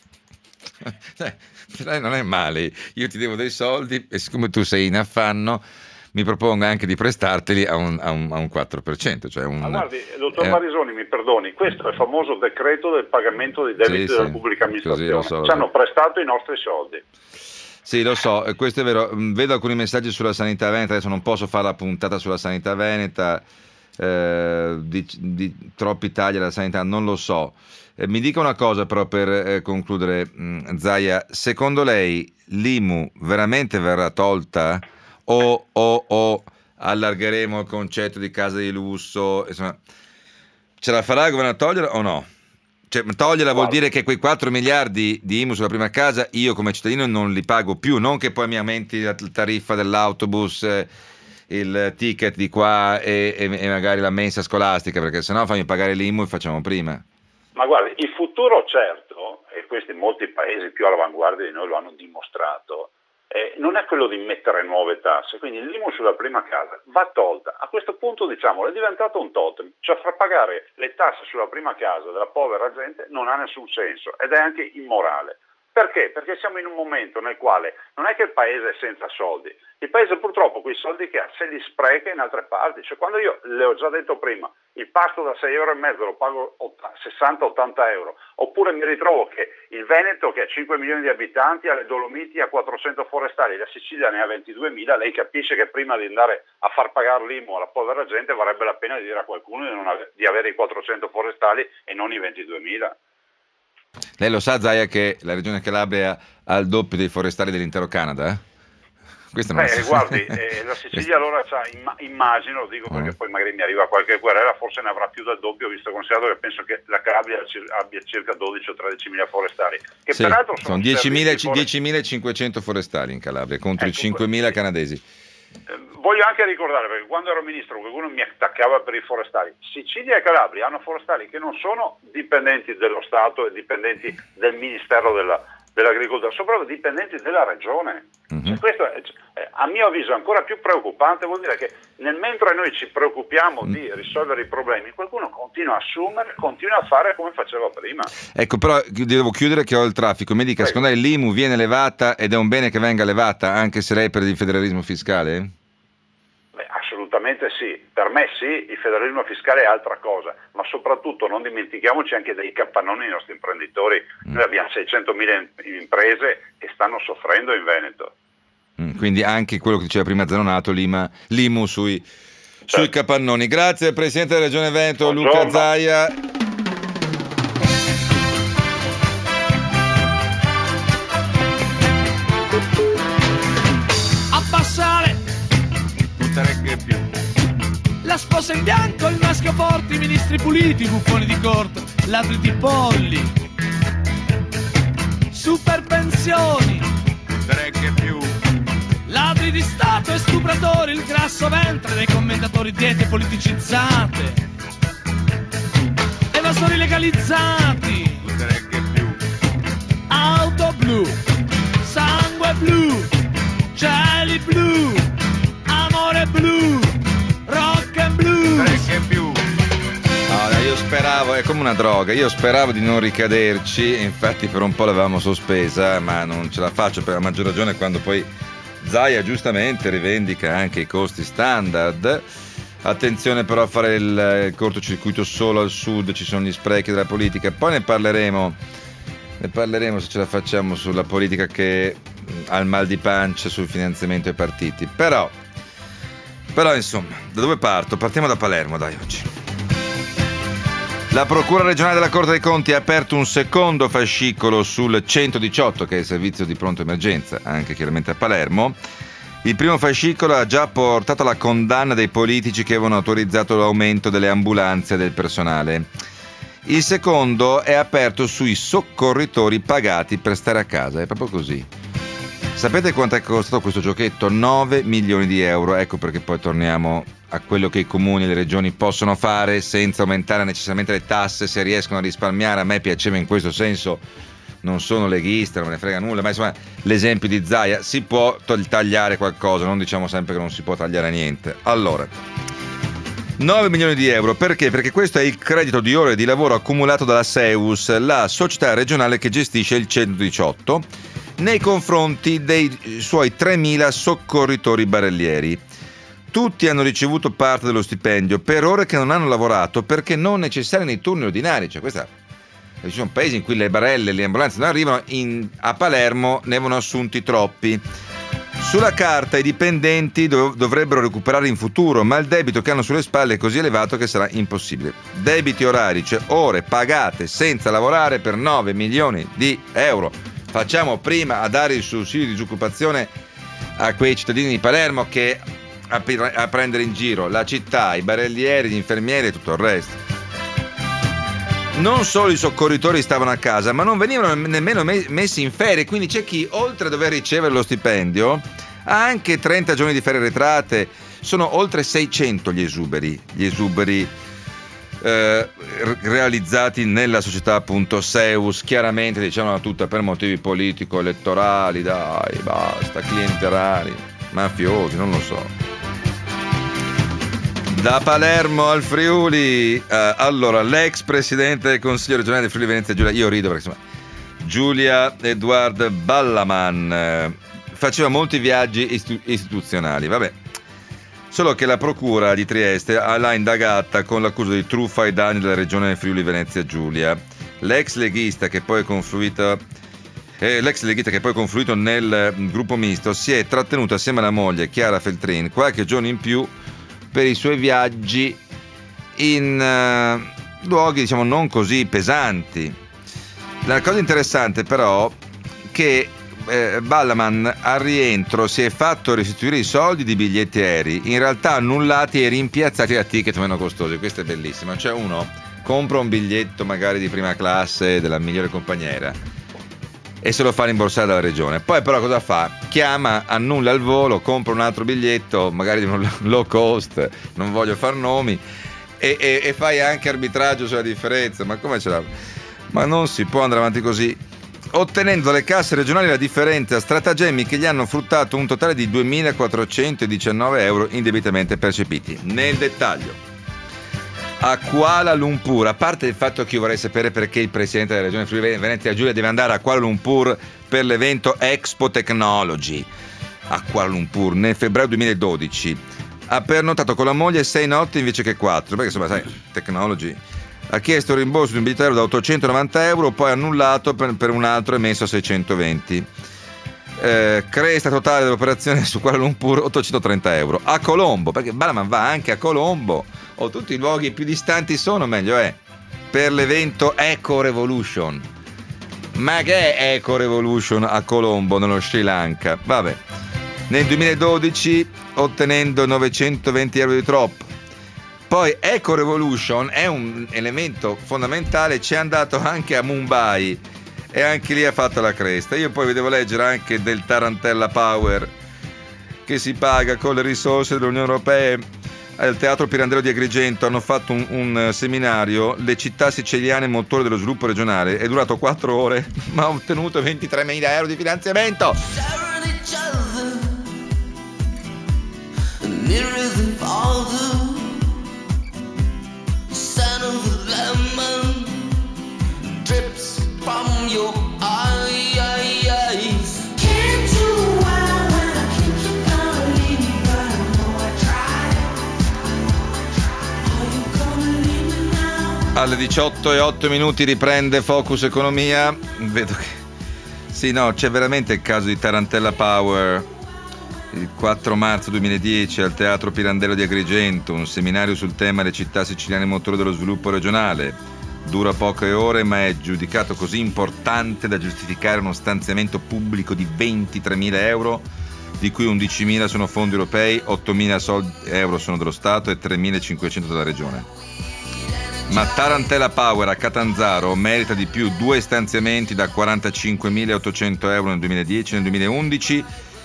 eh, non è male, io ti devo dei soldi e siccome tu sei in affanno mi propongo anche di prestarteli a un, a un, a un quattro per cento. Cioè un, Ma guardi, dottor eh, Barisoni, mi perdoni, questo è il famoso decreto del pagamento dei debiti sì, della sì, pubblica amministrazione. così, lo so. Ci hanno prestato i nostri soldi. Sì, lo so, questo è vero. Vedo alcuni messaggi sulla sanità veneta, adesso non posso fare la puntata sulla sanità veneta, eh, di, di troppi tagli alla sanità, non lo so. Eh, mi dica una cosa però per eh, concludere, mh, Zaia, secondo lei l'I M U veramente verrà tolta? O, o, o allargheremo il concetto di casa di lusso, insomma, ce la farà il governo a togliere o no? Cioè, toglierla vuol dire che quei quattro miliardi di I M U sulla prima casa io come cittadino non li pago più, non che poi mi aumenti la tariffa dell'autobus, eh, il ticket di qua e, e, e magari la mensa scolastica, perché sennò fammi pagare l'I M U e facciamo prima. Ma guardi, il futuro certo, e questi molti paesi più all'avanguardia di noi lo hanno dimostrato, Eh, non è quello di mettere nuove tasse, quindi l'I M U sulla prima casa va tolta. A questo punto, diciamo, è diventato un totem, cioè far pagare le tasse sulla prima casa della povera gente non ha nessun senso ed è anche immorale. Perché? Perché siamo in un momento nel quale non è che il paese è senza soldi, il paese purtroppo quei soldi che ha se li spreca in altre parti, cioè quando io, le ho già detto prima, il pasto da sei euro e mezzo lo pago sessanta ottanta euro, oppure mi ritrovo che il Veneto, che ha cinque milioni di abitanti, ha le Dolomiti, ha quattrocento forestali, la Sicilia ne ha ventiduemila, lei capisce che prima di andare a far pagare l'I M U alla povera gente varrebbe la pena di dire a qualcuno di, non ave- di avere i quattrocento forestali e non i ventiduemila. Lei lo sa, Zaia, che la regione Calabria ha il doppio dei forestali dell'intero Canada? Eh? Questo non Beh, guardi, eh, la Sicilia allora c'ha, imm- immagino, lo dico perché oh. poi magari mi arriva qualche querela, forse ne avrà più del doppio, visto considerato che penso che la Calabria abbia circa dodici o tredici mila forestali, che sì, peraltro sono, sono diecimilacinquecento forestali in Calabria contro ecco, i cinquemila canadesi. Eh, voglio anche ricordare, perché quando ero ministro qualcuno mi attaccava per i forestali, Sicilia e Calabria hanno forestali che non sono dipendenti dello Stato e dipendenti del Ministero della, dell'Agricoltura, sono proprio dipendenti della regione. Mm-hmm. Cioè, questo è, eh, a mio avviso è ancora più preoccupante, vuol dire che nel mentre noi ci preoccupiamo mm. di risolvere i problemi, qualcuno continua a assumere, continua a fare come faceva prima. Ecco, però devo chiudere che ho il traffico, mi dica, Prego. Secondo lei l'I M U viene levata ed è un bene che venga levata, anche se lei è per il federalismo fiscale? Beh, assolutamente sì, per me sì, il federalismo fiscale è altra cosa, ma soprattutto non dimentichiamoci anche dei capannoni dei nostri imprenditori. Mm. Noi abbiamo seicentomila imprese che stanno soffrendo in Veneto. Mm, quindi anche quello che diceva prima Zanonato, l'I M U sui, certo. sui capannoni. Grazie al Presidente della Regione Veneto, Buongiorno. Luca Zaia. Abbassare che più. La sposa in bianco, il maschio forte, i ministri puliti, i buffoni di corte, ladri di polli, super pensioni, tre che più. Ladri di Stato e stupratori, il grasso ventre dei commentatori, diete politicizzate, evasori legalizzati, tre che più. Auto blu, sangue blu, cieli blu, amore blu, rock and blues. Tre che più. No, io speravo, è come una droga, io speravo di non ricaderci, infatti per un po' l'avevamo sospesa, ma non ce la faccio, per la maggior ragione quando poi Zaia giustamente rivendica anche i costi standard. Attenzione però a fare il, il cortocircuito solo al sud, ci sono gli sprechi della politica, poi ne parleremo, ne parleremo se ce la facciamo sulla politica che ha il mal di pancia sul finanziamento ai partiti. Però, però insomma, da dove parto? Partiamo da Palermo, dai, oggi. La Procura regionale della Corte dei Conti ha aperto un secondo fascicolo sul centodiciotto, che è il servizio di pronto emergenza, anche chiaramente a Palermo. Il primo fascicolo ha già portato alla condanna dei politici che avevano autorizzato l'aumento delle ambulanze e del personale. Il secondo è aperto sui soccorritori pagati per stare a casa, è proprio così. Sapete quanto è costato questo giochetto? nove milioni di euro, ecco perché poi torniamo a quello che i comuni e le regioni possono fare senza aumentare necessariamente le tasse, se riescono a risparmiare. A me piaceva in questo senso, non sono leghista, non me ne frega nulla, ma insomma l'esempio di Zaia, si può tagliare qualcosa, non diciamo sempre che non si può tagliare niente. Allora, nove milioni di euro, perché? Perché questo è il credito di ore di lavoro accumulato dalla Seus, la società regionale che gestisce il centodiciotto, nei confronti dei suoi tremila soccorritori barellieri. Tutti hanno ricevuto parte dello stipendio per ore che non hanno lavorato perché non necessarie nei turni ordinari. Cioè questa, ci sono paesi in cui le barelle e le ambulanze non arrivano, in, a Palermo ne avevano assunti troppi. Sulla carta i dipendenti dov- dovrebbero recuperare in futuro, ma il debito che hanno sulle spalle è così elevato che sarà impossibile. Debiti orari, cioè ore pagate senza lavorare per nove milioni di euro. Facciamo prima a dare il sussidio di disoccupazione a quei cittadini di Palermo che a, a prendere in giro la città, i barellieri, gli infermieri e tutto il resto. Non solo i soccorritori stavano a casa, ma non venivano nemmeno messi in ferie, quindi c'è chi, oltre a dover ricevere lo stipendio, ha anche trenta giorni di ferie arretrate. Sono oltre seicento gli esuberi, gli esuberi eh, realizzati nella società appunto Seus, chiaramente diciamo tutta per motivi politico-elettorali, dai, basta, clientelari, mafiosi, non lo so. Da Palermo al Friuli, eh, allora l'ex presidente del Consiglio regionale del Friuli Venezia Giulia, io rido perché insomma, Giulia Edward Ballaman eh, faceva molti viaggi istu- istituzionali, vabbè, solo che la procura di Trieste l'ha indagata con l'accusa di truffa ai danni della regione Friuli Venezia Giulia. L'ex leghista che poi è confluito eh, l'ex leghista che poi è confluito nel gruppo misto si è trattenuto assieme alla moglie Chiara Feltrin qualche giorno in più per i suoi viaggi in uh, luoghi diciamo non così pesanti. La cosa interessante però che eh, Ballaman al rientro si è fatto restituire i soldi di biglietti aerei, in realtà annullati e rimpiazzati da ticket meno costosi. Questo è bellissimo, cioè uno compra un biglietto magari di prima classe della migliore compagnia e se lo fa rimborsare dalla regione, poi però cosa fa? Chiama, annulla il volo, compra un altro biglietto magari di un low cost, non voglio far nomi, e, e, e fai anche arbitraggio sulla differenza. Ma come ce l'ha? Ma non si può andare avanti così, ottenendo dalle casse regionali la differenza, stratagemmi che gli hanno fruttato un totale di duemilaquattrocentodiciannove euro indebitamente percepiti. Nel dettaglio, a Kuala Lumpur, a parte il fatto che io vorrei sapere perché il presidente della regione Friuli Venezia Giulia deve andare a Kuala Lumpur per l'evento Expo Technology a Kuala Lumpur nel febbraio duemiladodici, ha pernottato con la moglie sei notti invece che quattro, perché insomma sai, Technology. Ha chiesto il rimborso di un biglietto da ottocentonovanta euro, poi annullato per, per un altro emesso a seicentoventi. Eh, cresta totale dell'operazione su Kuala Lumpur ottocentotrenta euro. A Colombo, perché Ballaman va anche a Colombo, o tutti i luoghi più distanti sono, meglio è, per l'evento Eco Revolution. Ma che è Eco Revolution a Colombo, nello Sri Lanka? Vabbè. nel duemiladodici ottenendo novecentoventi euro di troppo. Poi Eco Revolution è un elemento fondamentale, ci è andato anche a Mumbai e anche lì ha fatto la cresta. Io poi vi devo leggere anche del Tarantella Power che si paga con le risorse dell'Unione Europea. Al Teatro Pirandello di Agrigento hanno fatto un, un seminario, le città siciliane motore dello sviluppo regionale, è durato quattro ore ma ha ottenuto ventitremila euro di finanziamento. Alle diciotto e otto minuti riprende Focus Economia. Vedo che sì, no, c'è veramente il caso di Tarantella Power. Il quattro marzo duemiladieci al Teatro Pirandello di Agrigento, un seminario sul tema le città siciliane motore dello sviluppo regionale. Dura poche ore ma è giudicato così importante da giustificare uno stanziamento pubblico di ventitremila euro, di cui undicimila sono fondi europei, ottomila euro sono dello Stato e tremilacinquecento della Regione. Ma Tarantella Power a Catanzaro merita di più, due stanziamenti da quarantacinquemilaottocento euro nel duemiladieci e nel duemilaundici,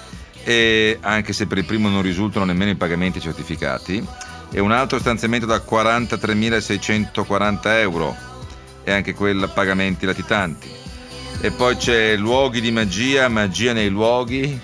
e anche se per il primo non risultano nemmeno i pagamenti certificati, e un altro stanziamento da quarantatremilaseicentoquaranta euro e anche quel pagamenti latitanti. E poi c'è luoghi di magia, magia nei luoghi,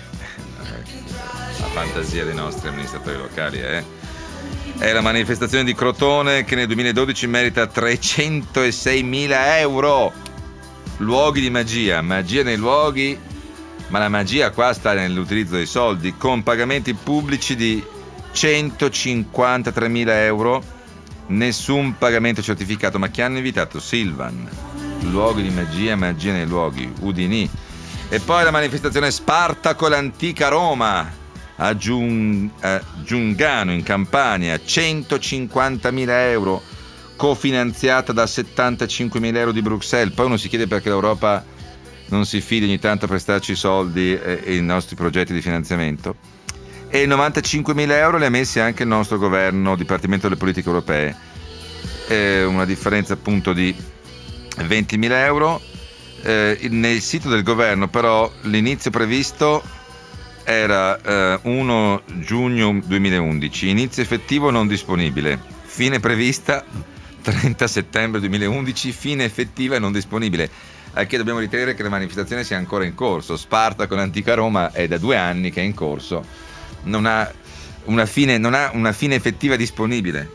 la fantasia dei nostri amministratori locali, eh? È la manifestazione di Crotone che nel duemiladodici merita trecentoseimila euro. Luoghi di magia, magia nei luoghi, ma la magia qua sta nell'utilizzo dei soldi, con pagamenti pubblici di centocinquantatremila euro, nessun pagamento certificato. Ma chi hanno invitato? Silvan. Luoghi di magia, magia nei luoghi, Udinì. E poi la manifestazione Spartaco l'antica Roma a, Giun, a Giungano in Campania, centocinquantamila euro, cofinanziata da settantacinquemila euro di Bruxelles. Poi uno si chiede perché l'Europa non si fidi ogni tanto a prestarci i soldi e, e i nostri progetti di finanziamento. E novantacinquemila euro li ha messi anche il nostro governo, Dipartimento delle Politiche Europee, eh, una differenza appunto di ventimila euro. Eh, nel sito del governo però l'inizio previsto era eh, primo giugno duemilaundici, inizio effettivo non disponibile, fine prevista trenta settembre duemilaundici, fine effettiva non disponibile, al che dobbiamo ritenere che la manifestazione sia ancora in corso. Spartaco l'antica Roma è da due anni che è in corso, non ha una fine, non ha una fine effettiva disponibile.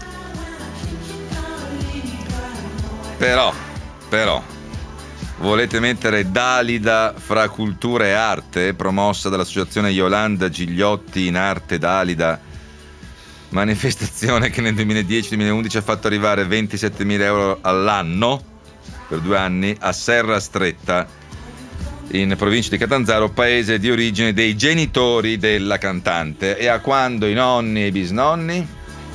Però, però volete mettere Dalida fra cultura e arte, promossa dall'associazione Yolanda Gigliotti in arte Dalida, manifestazione che nel duemiladieci duemilaundici ha fatto arrivare ventisettemila euro all'anno per due anni a Serra Stretta in provincia di Catanzaro, paese di origine dei genitori della cantante. E a quando i nonni e i bisnonni?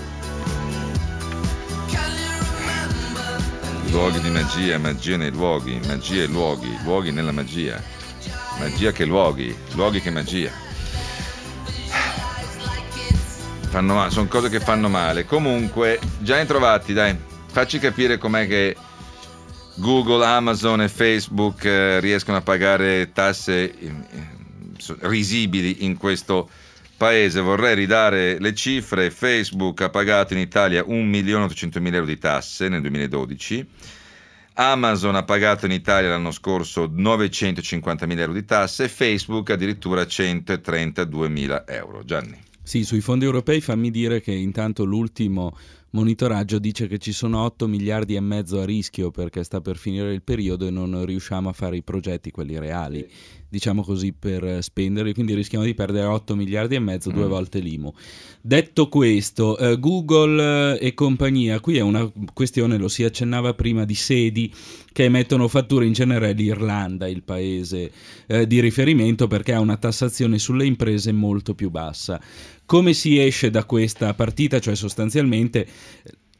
Luoghi di magia, magia nei luoghi, magia e luoghi, luoghi nella magia, magia che luoghi, luoghi che magia. Fanno male, sono cose che fanno male. Comunque, già ne trovati, dai, facci capire com'è che Google, Amazon e Facebook eh, riescono a pagare tasse eh, risibili in questo paese. Vorrei ridare le cifre. Facebook ha pagato in Italia un milione ottocentomila euro di tasse nel duemiladodici, Amazon ha pagato in Italia l'anno scorso novecentocinquantamila euro di tasse e Facebook addirittura centotrentaduemila euro. Gianni. Sì, sui fondi europei fammi dire che intanto l'ultimo monitoraggio dice che ci sono otto miliardi e mezzo a rischio perché sta per finire il periodo e non riusciamo a fare i progetti, quelli reali, diciamo così, per spenderli, quindi rischiamo di perdere otto miliardi e mezzo, due mm. volte l'I M U. Detto questo, eh, Google e compagnia, qui è una questione, lo si accennava prima, di sedi che emettono fatture. In genere è l'Irlanda il paese eh, di riferimento perché ha una tassazione sulle imprese molto più bassa. Come si esce da questa partita? Cioè sostanzialmente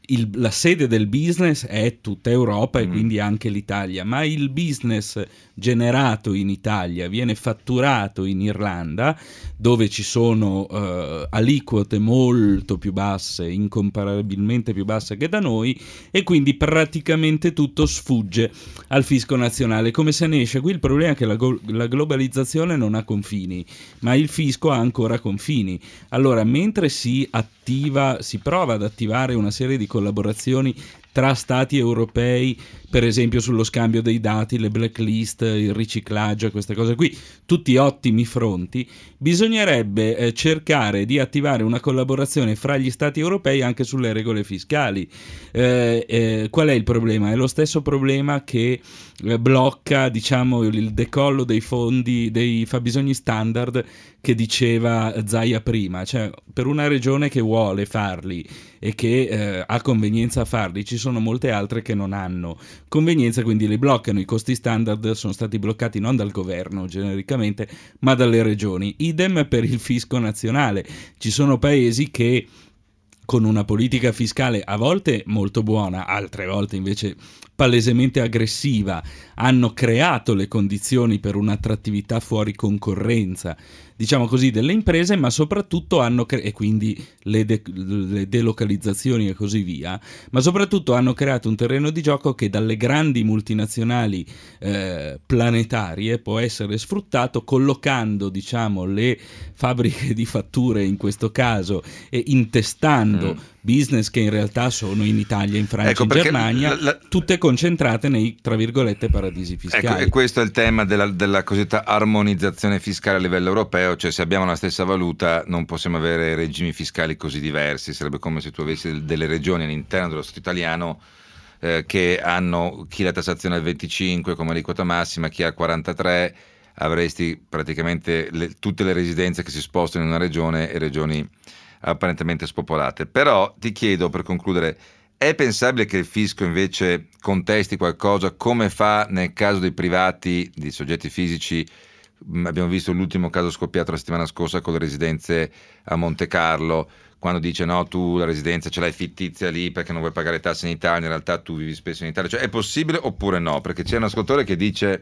il, la sede del business è tutta Europa e mm. quindi anche l'Italia, ma il business generato in Italia viene fatturato in Irlanda, dove ci sono uh, aliquote molto più basse, incomparabilmente più basse che da noi, e quindi praticamente tutto sfugge al fisco nazionale. Come se ne esce? Qui il problema è che la, go- la globalizzazione non ha confini, ma il fisco ha ancora confini. Allora, mentre si attiva, si prova ad attivare una serie di collaborazioni tra stati europei, per esempio sullo scambio dei dati, le blacklist, il riciclaggio, queste cose qui, tutti ottimi fronti, bisognerebbe eh, cercare di attivare una collaborazione fra gli stati europei anche sulle regole fiscali. Eh, eh, qual è il problema? È lo stesso problema che eh, blocca, diciamo, il decollo dei fondi, dei fabbisogni standard che diceva Zaia prima, cioè per una regione che vuole farli e che eh, ha convenienza a farli, ci sono molte altre che non hanno convenienza, quindi li bloccano. I costi standard sono stati bloccati non dal governo genericamente, ma dalle regioni. Idem per il fisco nazionale. Ci sono paesi che con una politica fiscale a volte molto buona, altre volte invece palesemente aggressiva, hanno creato le condizioni per un'attrattività fuori concorrenza, diciamo così, delle imprese, ma soprattutto hanno cre- e quindi le, de- le delocalizzazioni e così via, ma soprattutto hanno creato un terreno di gioco che dalle grandi multinazionali eh, planetarie può essere sfruttato, collocando, diciamo, le fabbriche di fatture in questo caso e intestando mm. business che in realtà sono in Italia, in Francia, ecco, in Germania, la, la... tutte concentrate nei, tra virgolette, paradisi fiscali. Ecco, e questo è il tema della, della cosiddetta armonizzazione fiscale a livello europeo, cioè se abbiamo la stessa valuta non possiamo avere regimi fiscali così diversi, sarebbe come se tu avessi delle regioni all'interno dello Stato italiano eh, che hanno chi la tassazione al venticinque come aliquota massima, chi al quarantatré, avresti praticamente le, tutte le residenze che si spostano in una regione e regioni apparentemente spopolate. Però ti chiedo, per concludere, è pensabile che il fisco invece contesti qualcosa come fa nel caso dei privati, di soggetti fisici? Abbiamo visto l'ultimo caso scoppiato la settimana scorsa con le residenze a Monte Carlo, quando dice no, tu la residenza ce l'hai fittizia lì perché non vuoi pagare tasse in Italia, in realtà tu vivi spesso in Italia. Cioè, è possibile oppure no? Perché c'è un ascoltatore che dice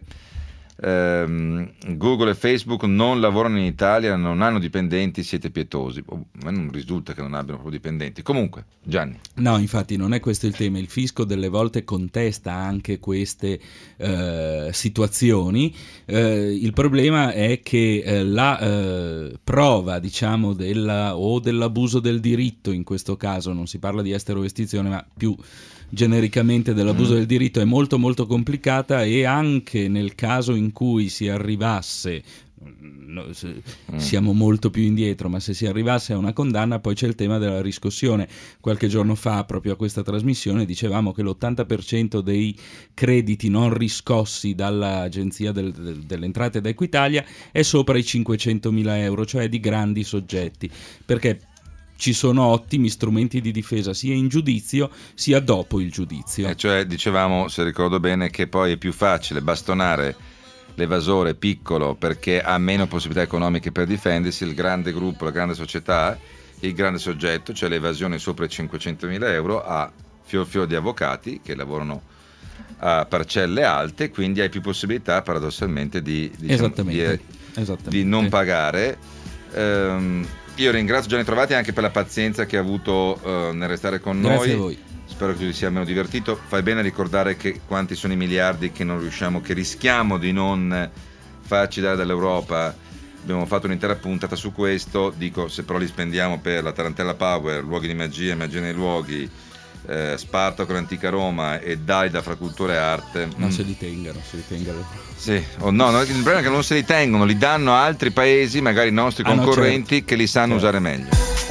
ehm, Google e Facebook non lavorano in Italia, non hanno dipendenti, siete pietosi. A me non risulta che non abbiano proprio dipendenti. Comunque, Gianni. No, infatti non è questo il tema. Il fisco delle volte contesta anche queste eh, situazioni. Eh, il problema è che eh, la eh, prova, diciamo, della, o dell'abuso del diritto, in questo caso non si parla di esterovestizione, ma più genericamente dell'abuso mm. del diritto, è molto molto complicata, e anche nel caso in cui si arrivasse, no, se, mm. siamo molto più indietro, ma se si arrivasse a una condanna poi c'è il tema della riscossione. Qualche giorno fa, proprio a questa trasmissione, dicevamo che l'ottanta per cento dei crediti non riscossi dall'Agenzia del, del, delle Entrate da Equitalia è sopra i cinquecentomila euro, cioè di grandi soggetti, perché ci sono ottimi strumenti di difesa sia in giudizio sia dopo il giudizio. E cioè, dicevamo, se ricordo bene, che poi è più facile bastonare l'evasore piccolo perché ha meno possibilità economiche per difendersi, il grande gruppo, la grande società, il grande soggetto, cioè l'evasione sopra i cinquecentomila euro, ha fior fior di avvocati che lavorano a parcelle alte, quindi hai più possibilità paradossalmente di, diciamo, Esattamente. di, Esattamente. di non pagare. Ehm, io ringrazio Gianni Trovati anche per la pazienza che ha avuto uh, nel restare con Grazie noi. a voi. Spero che vi sia almeno divertito. Fai bene a ricordare che quanti sono i miliardi che non riusciamo, che rischiamo di non farci dare dall'Europa. Abbiamo fatto un'intera puntata su questo. Dico, se però li spendiamo per la Tarantella Power, luoghi di magia, magia nei luoghi, eh, Spartaco, l'antica Roma e Daida fra cultura e arte, non mm. se li tengano, se li tengano. Sì, o no, no, il problema è che non se li tengono, li danno a altri paesi, magari i nostri ah, concorrenti, no, certo. che li sanno certo. usare meglio.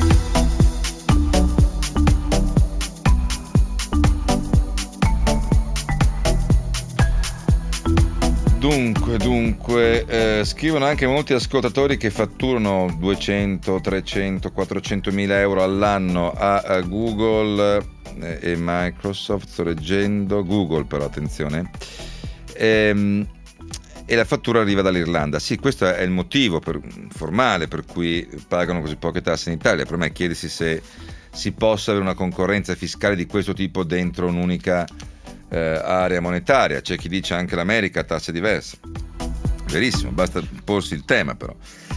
Dunque, dunque, eh, scrivono anche molti ascoltatori che fatturano duecento, trecento, quattrocentomila euro all'anno a, a Google eh, e Microsoft. Sto leggendo Google, però attenzione. Ehm, e la fattura arriva dall'Irlanda. Sì, questo è il motivo per, formale per cui pagano così poche tasse in Italia. Per me chiedersi se si possa avere una concorrenza fiscale di questo tipo dentro un'unica eh, area monetaria. C'è chi dice anche l'America ha tasse diverse. Verissimo, basta porsi il tema però.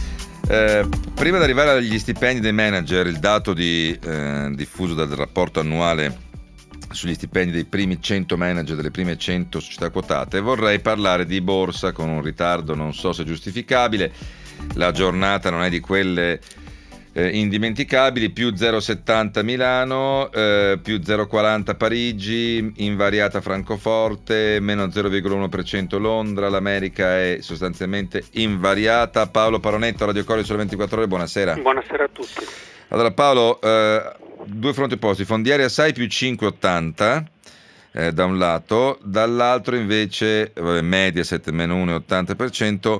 Eh, prima di arrivare agli stipendi dei manager, il dato di, eh, diffuso dal rapporto annuale sugli stipendi dei primi cento manager delle prime cento società quotate, vorrei parlare di borsa con un ritardo non so se giustificabile. La giornata non è di quelle eh, indimenticabili, più zero virgola settanta Milano, eh, più zero virgola quaranta Parigi, invariata Francoforte, meno zero virgola uno per cento Londra, l'America è sostanzialmente invariata. Paolo Paronetto, Radio Cori Sole ventiquattro Ore, buonasera. Buonasera a tutti. Allora Paolo, eh, due fronti opposti, Fondiari Assai più cinque virgola ottanta eh, da un lato, dall'altro invece vabbè, Mediaset meno uno virgola ottanta per cento,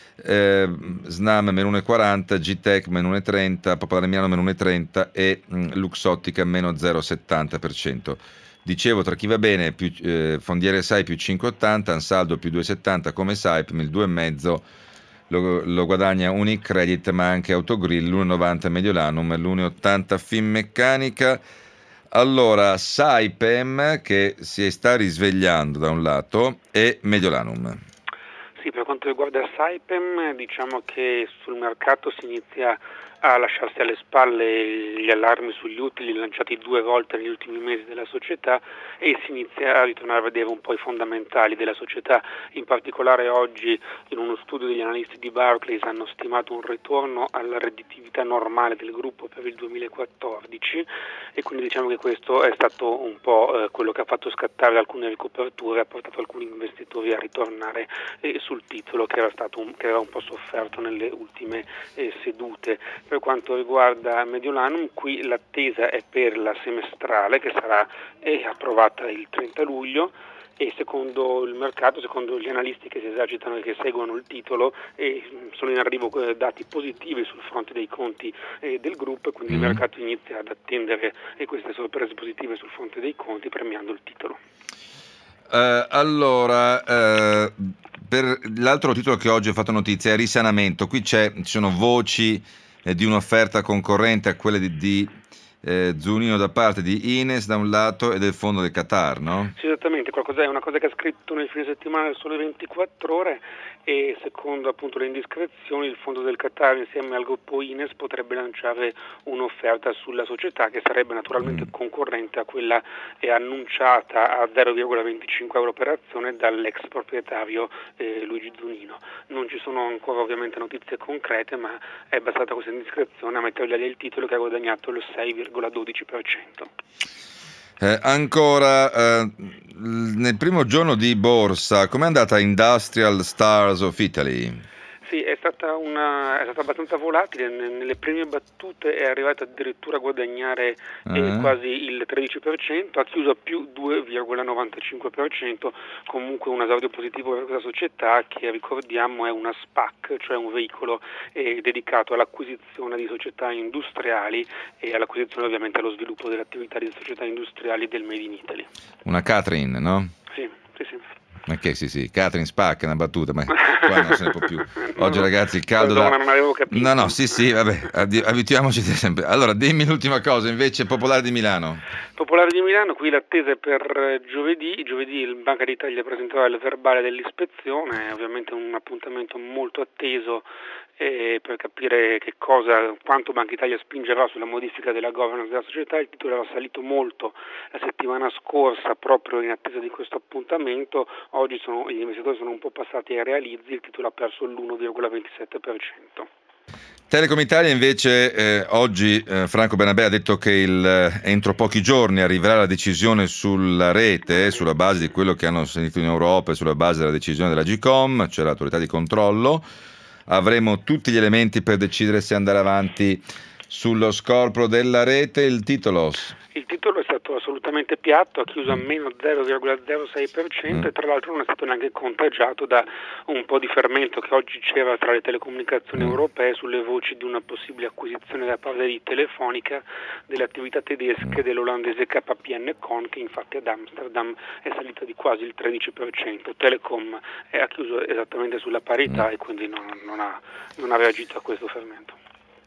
eh, Snam meno uno virgola quaranta, G-Tech meno uno virgola trenta, Popolare Milano meno uno virgola trenta e mh, Luxottica meno zero virgola settanta per cento. Dicevo, tra chi va bene, più, eh, Fondiari Assai più cinque virgola ottanta, Ansaldo più due virgola settanta, come Saipem il due virgola cinque Lo, lo guadagna Unicredit, ma anche Autogrill, l'uno virgola novanta Mediolanum e l'uno virgola ottanta Finmeccanica. Allora, Saipem che si sta risvegliando da un lato e Mediolanum. Sì, per quanto riguarda Saipem, diciamo che sul mercato si inizia a lasciarsi alle spalle gli allarmi sugli utili lanciati due volte negli ultimi mesi della società e si inizia a ritornare a vedere un po' i fondamentali della società. In particolare oggi in uno studio degli analisti di Barclays hanno stimato un ritorno alla redditività normale del gruppo per il duemilaquattordici e quindi diciamo che questo è stato un po' eh, quello che ha fatto scattare alcune ricoperture, ha portato alcuni investitori a ritornare eh, sul titolo che era stato un, che era un po' sofferto nelle ultime eh, sedute. Per quanto riguarda Mediolanum, qui l'attesa è per la semestrale che sarà eh, approvata il trenta luglio e secondo il mercato, secondo gli analisti che si esercitano e che seguono il titolo, eh, sono in arrivo eh, dati positivi sul fronte dei conti eh, del gruppo e quindi mm. il mercato inizia ad attendere eh, queste sorprese positive sul fronte dei conti premiando il titolo. Uh, allora, uh, per l'altro titolo che oggi ha fatto notizia è Risanamento. Qui c'è, ci sono voci di un'offerta concorrente a quelle di, di eh, Zunino da parte di Ines da un lato e del fondo del Qatar, no? Sì, esattamente, qualcosa, è una cosa che ha scritto nel fine settimana del Sole ventiquattro Ore e secondo appunto le indiscrezioni il fondo del Qatar insieme al gruppo Ines potrebbe lanciare un'offerta sulla società che sarebbe naturalmente mm. concorrente a quella è annunciata a zero virgola venticinque euro per azione dall'ex proprietario eh, Luigi Zunino. Non ci sono ancora ovviamente notizie concrete, ma è bastata questa indiscrezione a mettergli il titolo che ha guadagnato il sei virgola dodici per cento. Eh, ancora, eh, nel primo giorno di borsa, com'è andata Industrial Stars of Italy? Sì, è stata, una, è stata abbastanza volatile, nelle prime battute è arrivata addirittura a guadagnare eh, eh. quasi il tredici per cento, ha chiuso a più due virgola novantacinque per cento, comunque un esordio positivo per questa società che ricordiamo è una SPAC, cioè un veicolo eh, dedicato all'acquisizione di società industriali e all'acquisizione ovviamente allo sviluppo delle attività di società industriali del Made in Italy. Una Catherine, no? Sì, sì, sì. Ma che sì sì, Catherine Spack è una battuta, ma qua non se ne può più. Oggi no, ragazzi il caldo da... non avevo capito. No no sì sì vabbè, abituiamoci sempre. Allora dimmi l'ultima cosa invece, Popolare di Milano. Popolare di Milano, qui l'attesa è per giovedì, giovedì il Banca d'Italia presenterà il verbale dell'ispezione, ovviamente un appuntamento molto atteso eh, per capire che cosa, quanto Banca Italia spingerà sulla modifica della governance della società. Il titolo era salito molto la settimana scorsa proprio in attesa di questo appuntamento, oggi sono, gli investitori sono un po' passati ai realizzi, il titolo ha perso l'uno virgola ventisette per cento. Telecom Italia invece eh, oggi eh, Franco Bernabé ha detto che il, eh, entro pochi giorni arriverà la decisione sulla rete eh, sulla base di quello che hanno sentito in Europa e sulla base della decisione della Gcom, cioè l'autorità di controllo. Avremo tutti gli elementi per decidere se andare avanti sullo scorporo della rete. Il titolo? Il titolo è stato assolutamente piatto, ha chiuso a meno zero virgola zero sei per cento mm. e tra l'altro non è stato neanche contagiato da un po' di fermento che oggi c'era tra le telecomunicazioni mm. europee sulle voci di una possibile acquisizione da parte di Telefonica delle attività tedesche dell'olandese K P N Con, che infatti ad Amsterdam è salita di quasi il tredici per cento. Telecom è, ha chiuso esattamente sulla parità mm. e quindi non, non, ha, non ha reagito a questo fermento.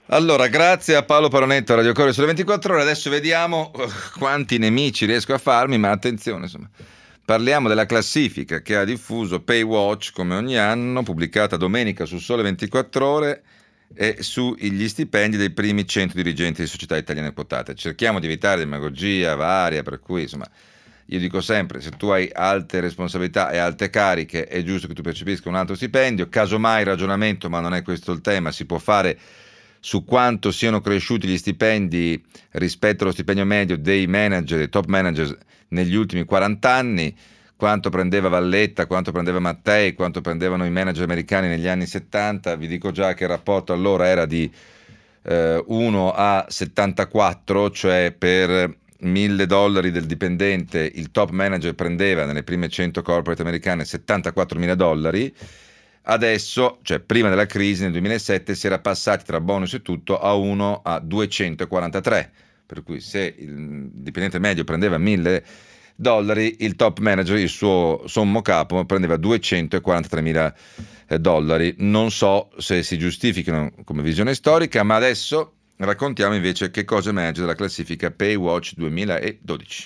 Allora, grazie a Paolo Paronetto, Radio Corriere sulle ventiquattro ore. Adesso vediamo quanti nemici riesco a farmi, ma attenzione, insomma. Parliamo della classifica che ha diffuso Paywatch, come ogni anno, pubblicata domenica su Sole ventiquattro ore, e sugli stipendi dei primi cento dirigenti di società italiane quotate. Cerchiamo di evitare demagogia varia, per cui, insomma, io dico sempre, se tu hai alte responsabilità e alte cariche, è giusto che tu percepisca un altro stipendio. Casomai il ragionamento, ma non è questo il tema, si può fare su quanto siano cresciuti gli stipendi rispetto allo stipendio medio dei manager, dei top manager negli ultimi quaranta anni, quanto prendeva Valletta, quanto prendeva Mattei, quanto prendevano i manager americani negli anni settanta. Vi dico già che il rapporto allora era di eh, uno a settantaquattro, cioè per mille dollari del dipendente il top manager prendeva nelle prime cento corporate americane settantaquattromila dollari. Adesso, cioè prima della crisi nel duemilasette, si era passati tra bonus e tutto a uno a duecentoquarantatré, per cui se il dipendente medio prendeva mille dollari, il top manager, il suo sommo capo, prendeva duecentoquarantatremila dollari. Non so se si giustificano come visione storica, ma adesso raccontiamo invece che cosa emerge dalla classifica Paywatch duemiladodici.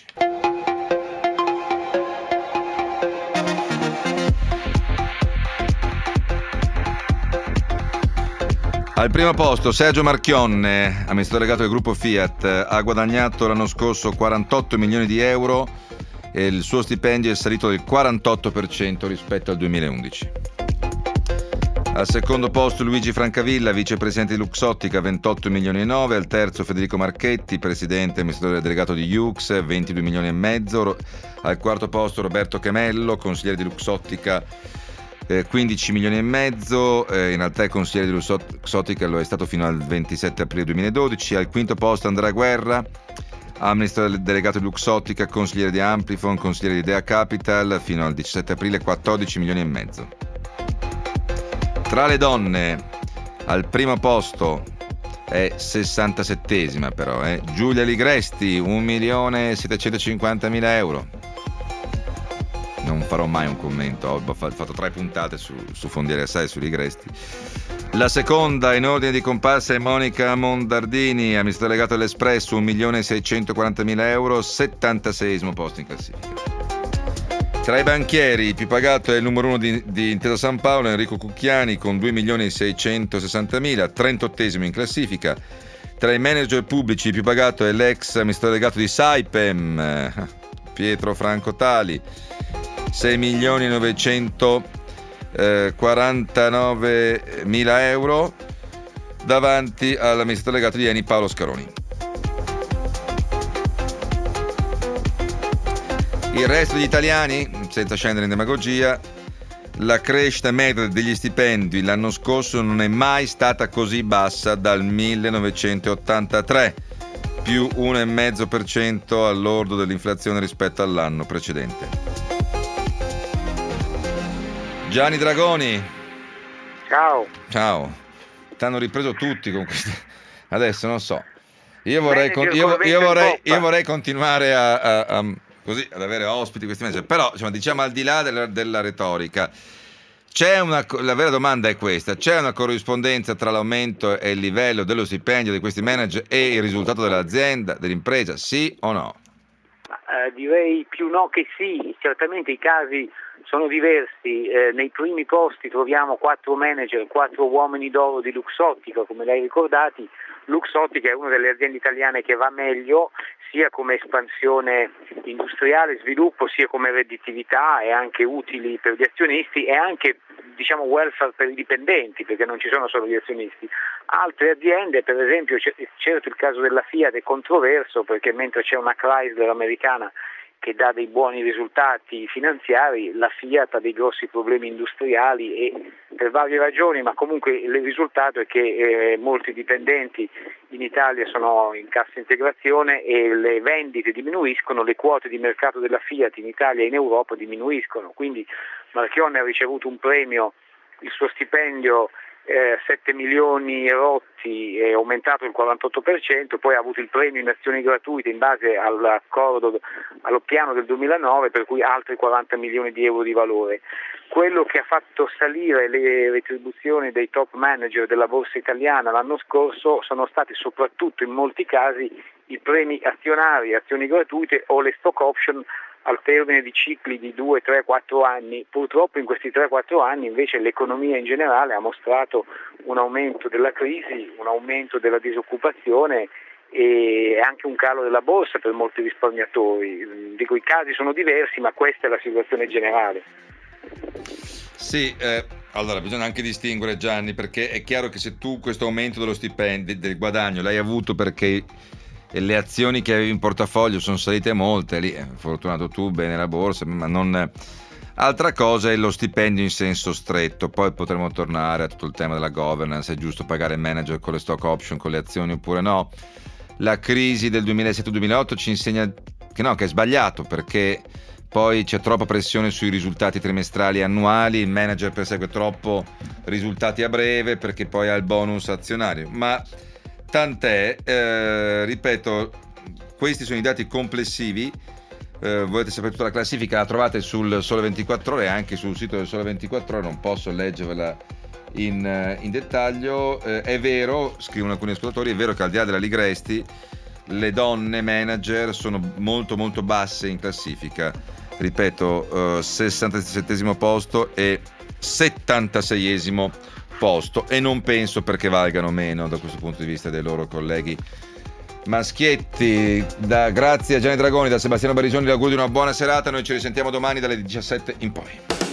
Al primo posto Sergio Marchionne, amministratore delegato del gruppo Fiat, ha guadagnato l'anno scorso quarantotto milioni di euro e il suo stipendio è salito del quarantotto per cento rispetto al duemilaundici. Al secondo posto Luigi Francavilla, vicepresidente di Luxottica, ventotto milioni e nove. Al terzo Federico Marchetti, presidente e amministratore delegato di Yux, ventidue milioni e mezzo. Al quarto posto Roberto Chemello, consigliere di Luxottica, Eh, quindici milioni e mezzo, eh, in realtà è consigliere di Luxottica, lo è stato fino al ventisette aprile duemiladodici. Al quinto posto Andrea Guerra, amministratore delegato di Luxottica, consigliere di Amplifon, consigliere di Idea Capital, fino al diciassette aprile, quattordici milioni e mezzo. Tra le donne, al primo posto è sessantasettesima però, eh, Giulia Ligresti, un milione settecentocinquantamila euro. Non farò mai un commento, ho fatto tre puntate su, su Fondieri Assai e su Ligresti. La seconda in ordine di comparsa è Monica Mondardini, amministratore delegato dell'Espresso, un milione seicentoquarantamila euro, settantaseiesimo posto in classifica. Tra i banchieri, il più pagato è il numero uno di, di Intesa San Paolo, Enrico Cucchiani, con due milioni seicentosessantamila, trentottesimo in classifica. Tra i manager pubblici, il più pagato è l'ex amministratore delegato di Saipem, Pietro Franco Tali, sei milioni novecentoquarantanovemila euro, davanti all'amministratore delegato di Eni Paolo Scaroni. Il resto degli italiani, senza scendere in demagogia, la crescita media degli stipendi l'anno scorso non è mai stata così bassa dal millenovecentottantatré, più uno virgola cinque per cento al lordo dell'inflazione rispetto all'anno precedente. Gianni Dragoni. Ciao. Ciao. T'hanno ripreso tutti con queste. Adesso non so. Io vorrei, con... io, io vorrei, io vorrei continuare a, a, a, così, ad avere ospiti questi mesi. Però, insomma, diciamo al di là della, della retorica, c'è una, la vera domanda è questa: c'è una corrispondenza tra l'aumento e il livello dello stipendio di questi manager e il risultato dell'azienda, dell'impresa, sì o no? Eh, direi più no che sì. Certamente i casi sono diversi. Eh, nei primi posti troviamo quattro manager, quattro uomini d'oro di Luxottica, come l'hai ricordati. Luxottica è una delle aziende italiane che va meglio, sia come espansione industriale, sviluppo, sia come redditività e anche utili per gli azionisti e anche, diciamo, welfare per i dipendenti, perché non ci sono solo gli azionisti. Altre aziende, per esempio, certo il caso della Fiat è controverso, perché mentre c'è una Chrysler americana che dà dei buoni risultati finanziari, la Fiat ha dei grossi problemi industriali e per varie ragioni, ma comunque il risultato è che eh, molti dipendenti in Italia sono in cassa integrazione e le vendite diminuiscono, le quote di mercato della Fiat in Italia e in Europa diminuiscono, quindi Marchionne ha ricevuto un premio, il suo stipendio eh, sette milioni rotti, è aumentato il quarantotto per cento, poi ha avuto il premio in azioni gratuite in base all'accordo, allo piano del duemilanove, per cui altri quaranta milioni di euro di valore. Quello che ha fatto salire le retribuzioni dei top manager della borsa italiana l'anno scorso sono stati soprattutto in molti casi i premi azionari, azioni gratuite o le stock option al termine di cicli di due, tre, quattro anni. Purtroppo in questi tre quattro anni invece l'economia in generale ha mostrato un aumento della crisi, un aumento della disoccupazione e anche un calo della borsa per molti risparmiatori. Dico, i casi sono diversi, ma questa è la situazione generale. Sì, eh, allora bisogna anche distinguere, Gianni, perché è chiaro che se tu questo aumento dello stipendio, del guadagno, l'hai avuto perché le azioni che avevi in portafoglio sono salite molte, lì, fortunato tu, bene la borsa, ma non... Altra cosa è lo stipendio in senso stretto, poi potremo tornare a tutto il tema della governance, è giusto pagare il manager con le stock option, con le azioni oppure no. La crisi del duemilasette duemilaotto ci insegna che no, che è sbagliato, perché poi c'è troppa pressione sui risultati trimestrali e annuali, il manager persegue troppo risultati a breve perché poi ha il bonus azionario, ma tant'è, eh, ripeto, questi sono i dati complessivi. Eh, volete sapere tutta la classifica, la trovate sul Sole ventiquattro Ore e anche sul sito del Sole ventiquattro Ore, non posso leggervela in, in dettaglio. Eh, è vero, scrivono alcuni ascoltatori, è vero che al di là della Ligresti le donne manager sono molto molto basse in classifica, ripeto, eh, sessantasettesimo posto e settantaseiesimo posto, e non penso perché valgano meno da questo punto di vista dei loro colleghi maschietti. Da, grazie a Gianni Dragoni, da Sebastiano Barisoni, l'augurio di una buona serata. Noi ci risentiamo domani dalle diciassette in poi.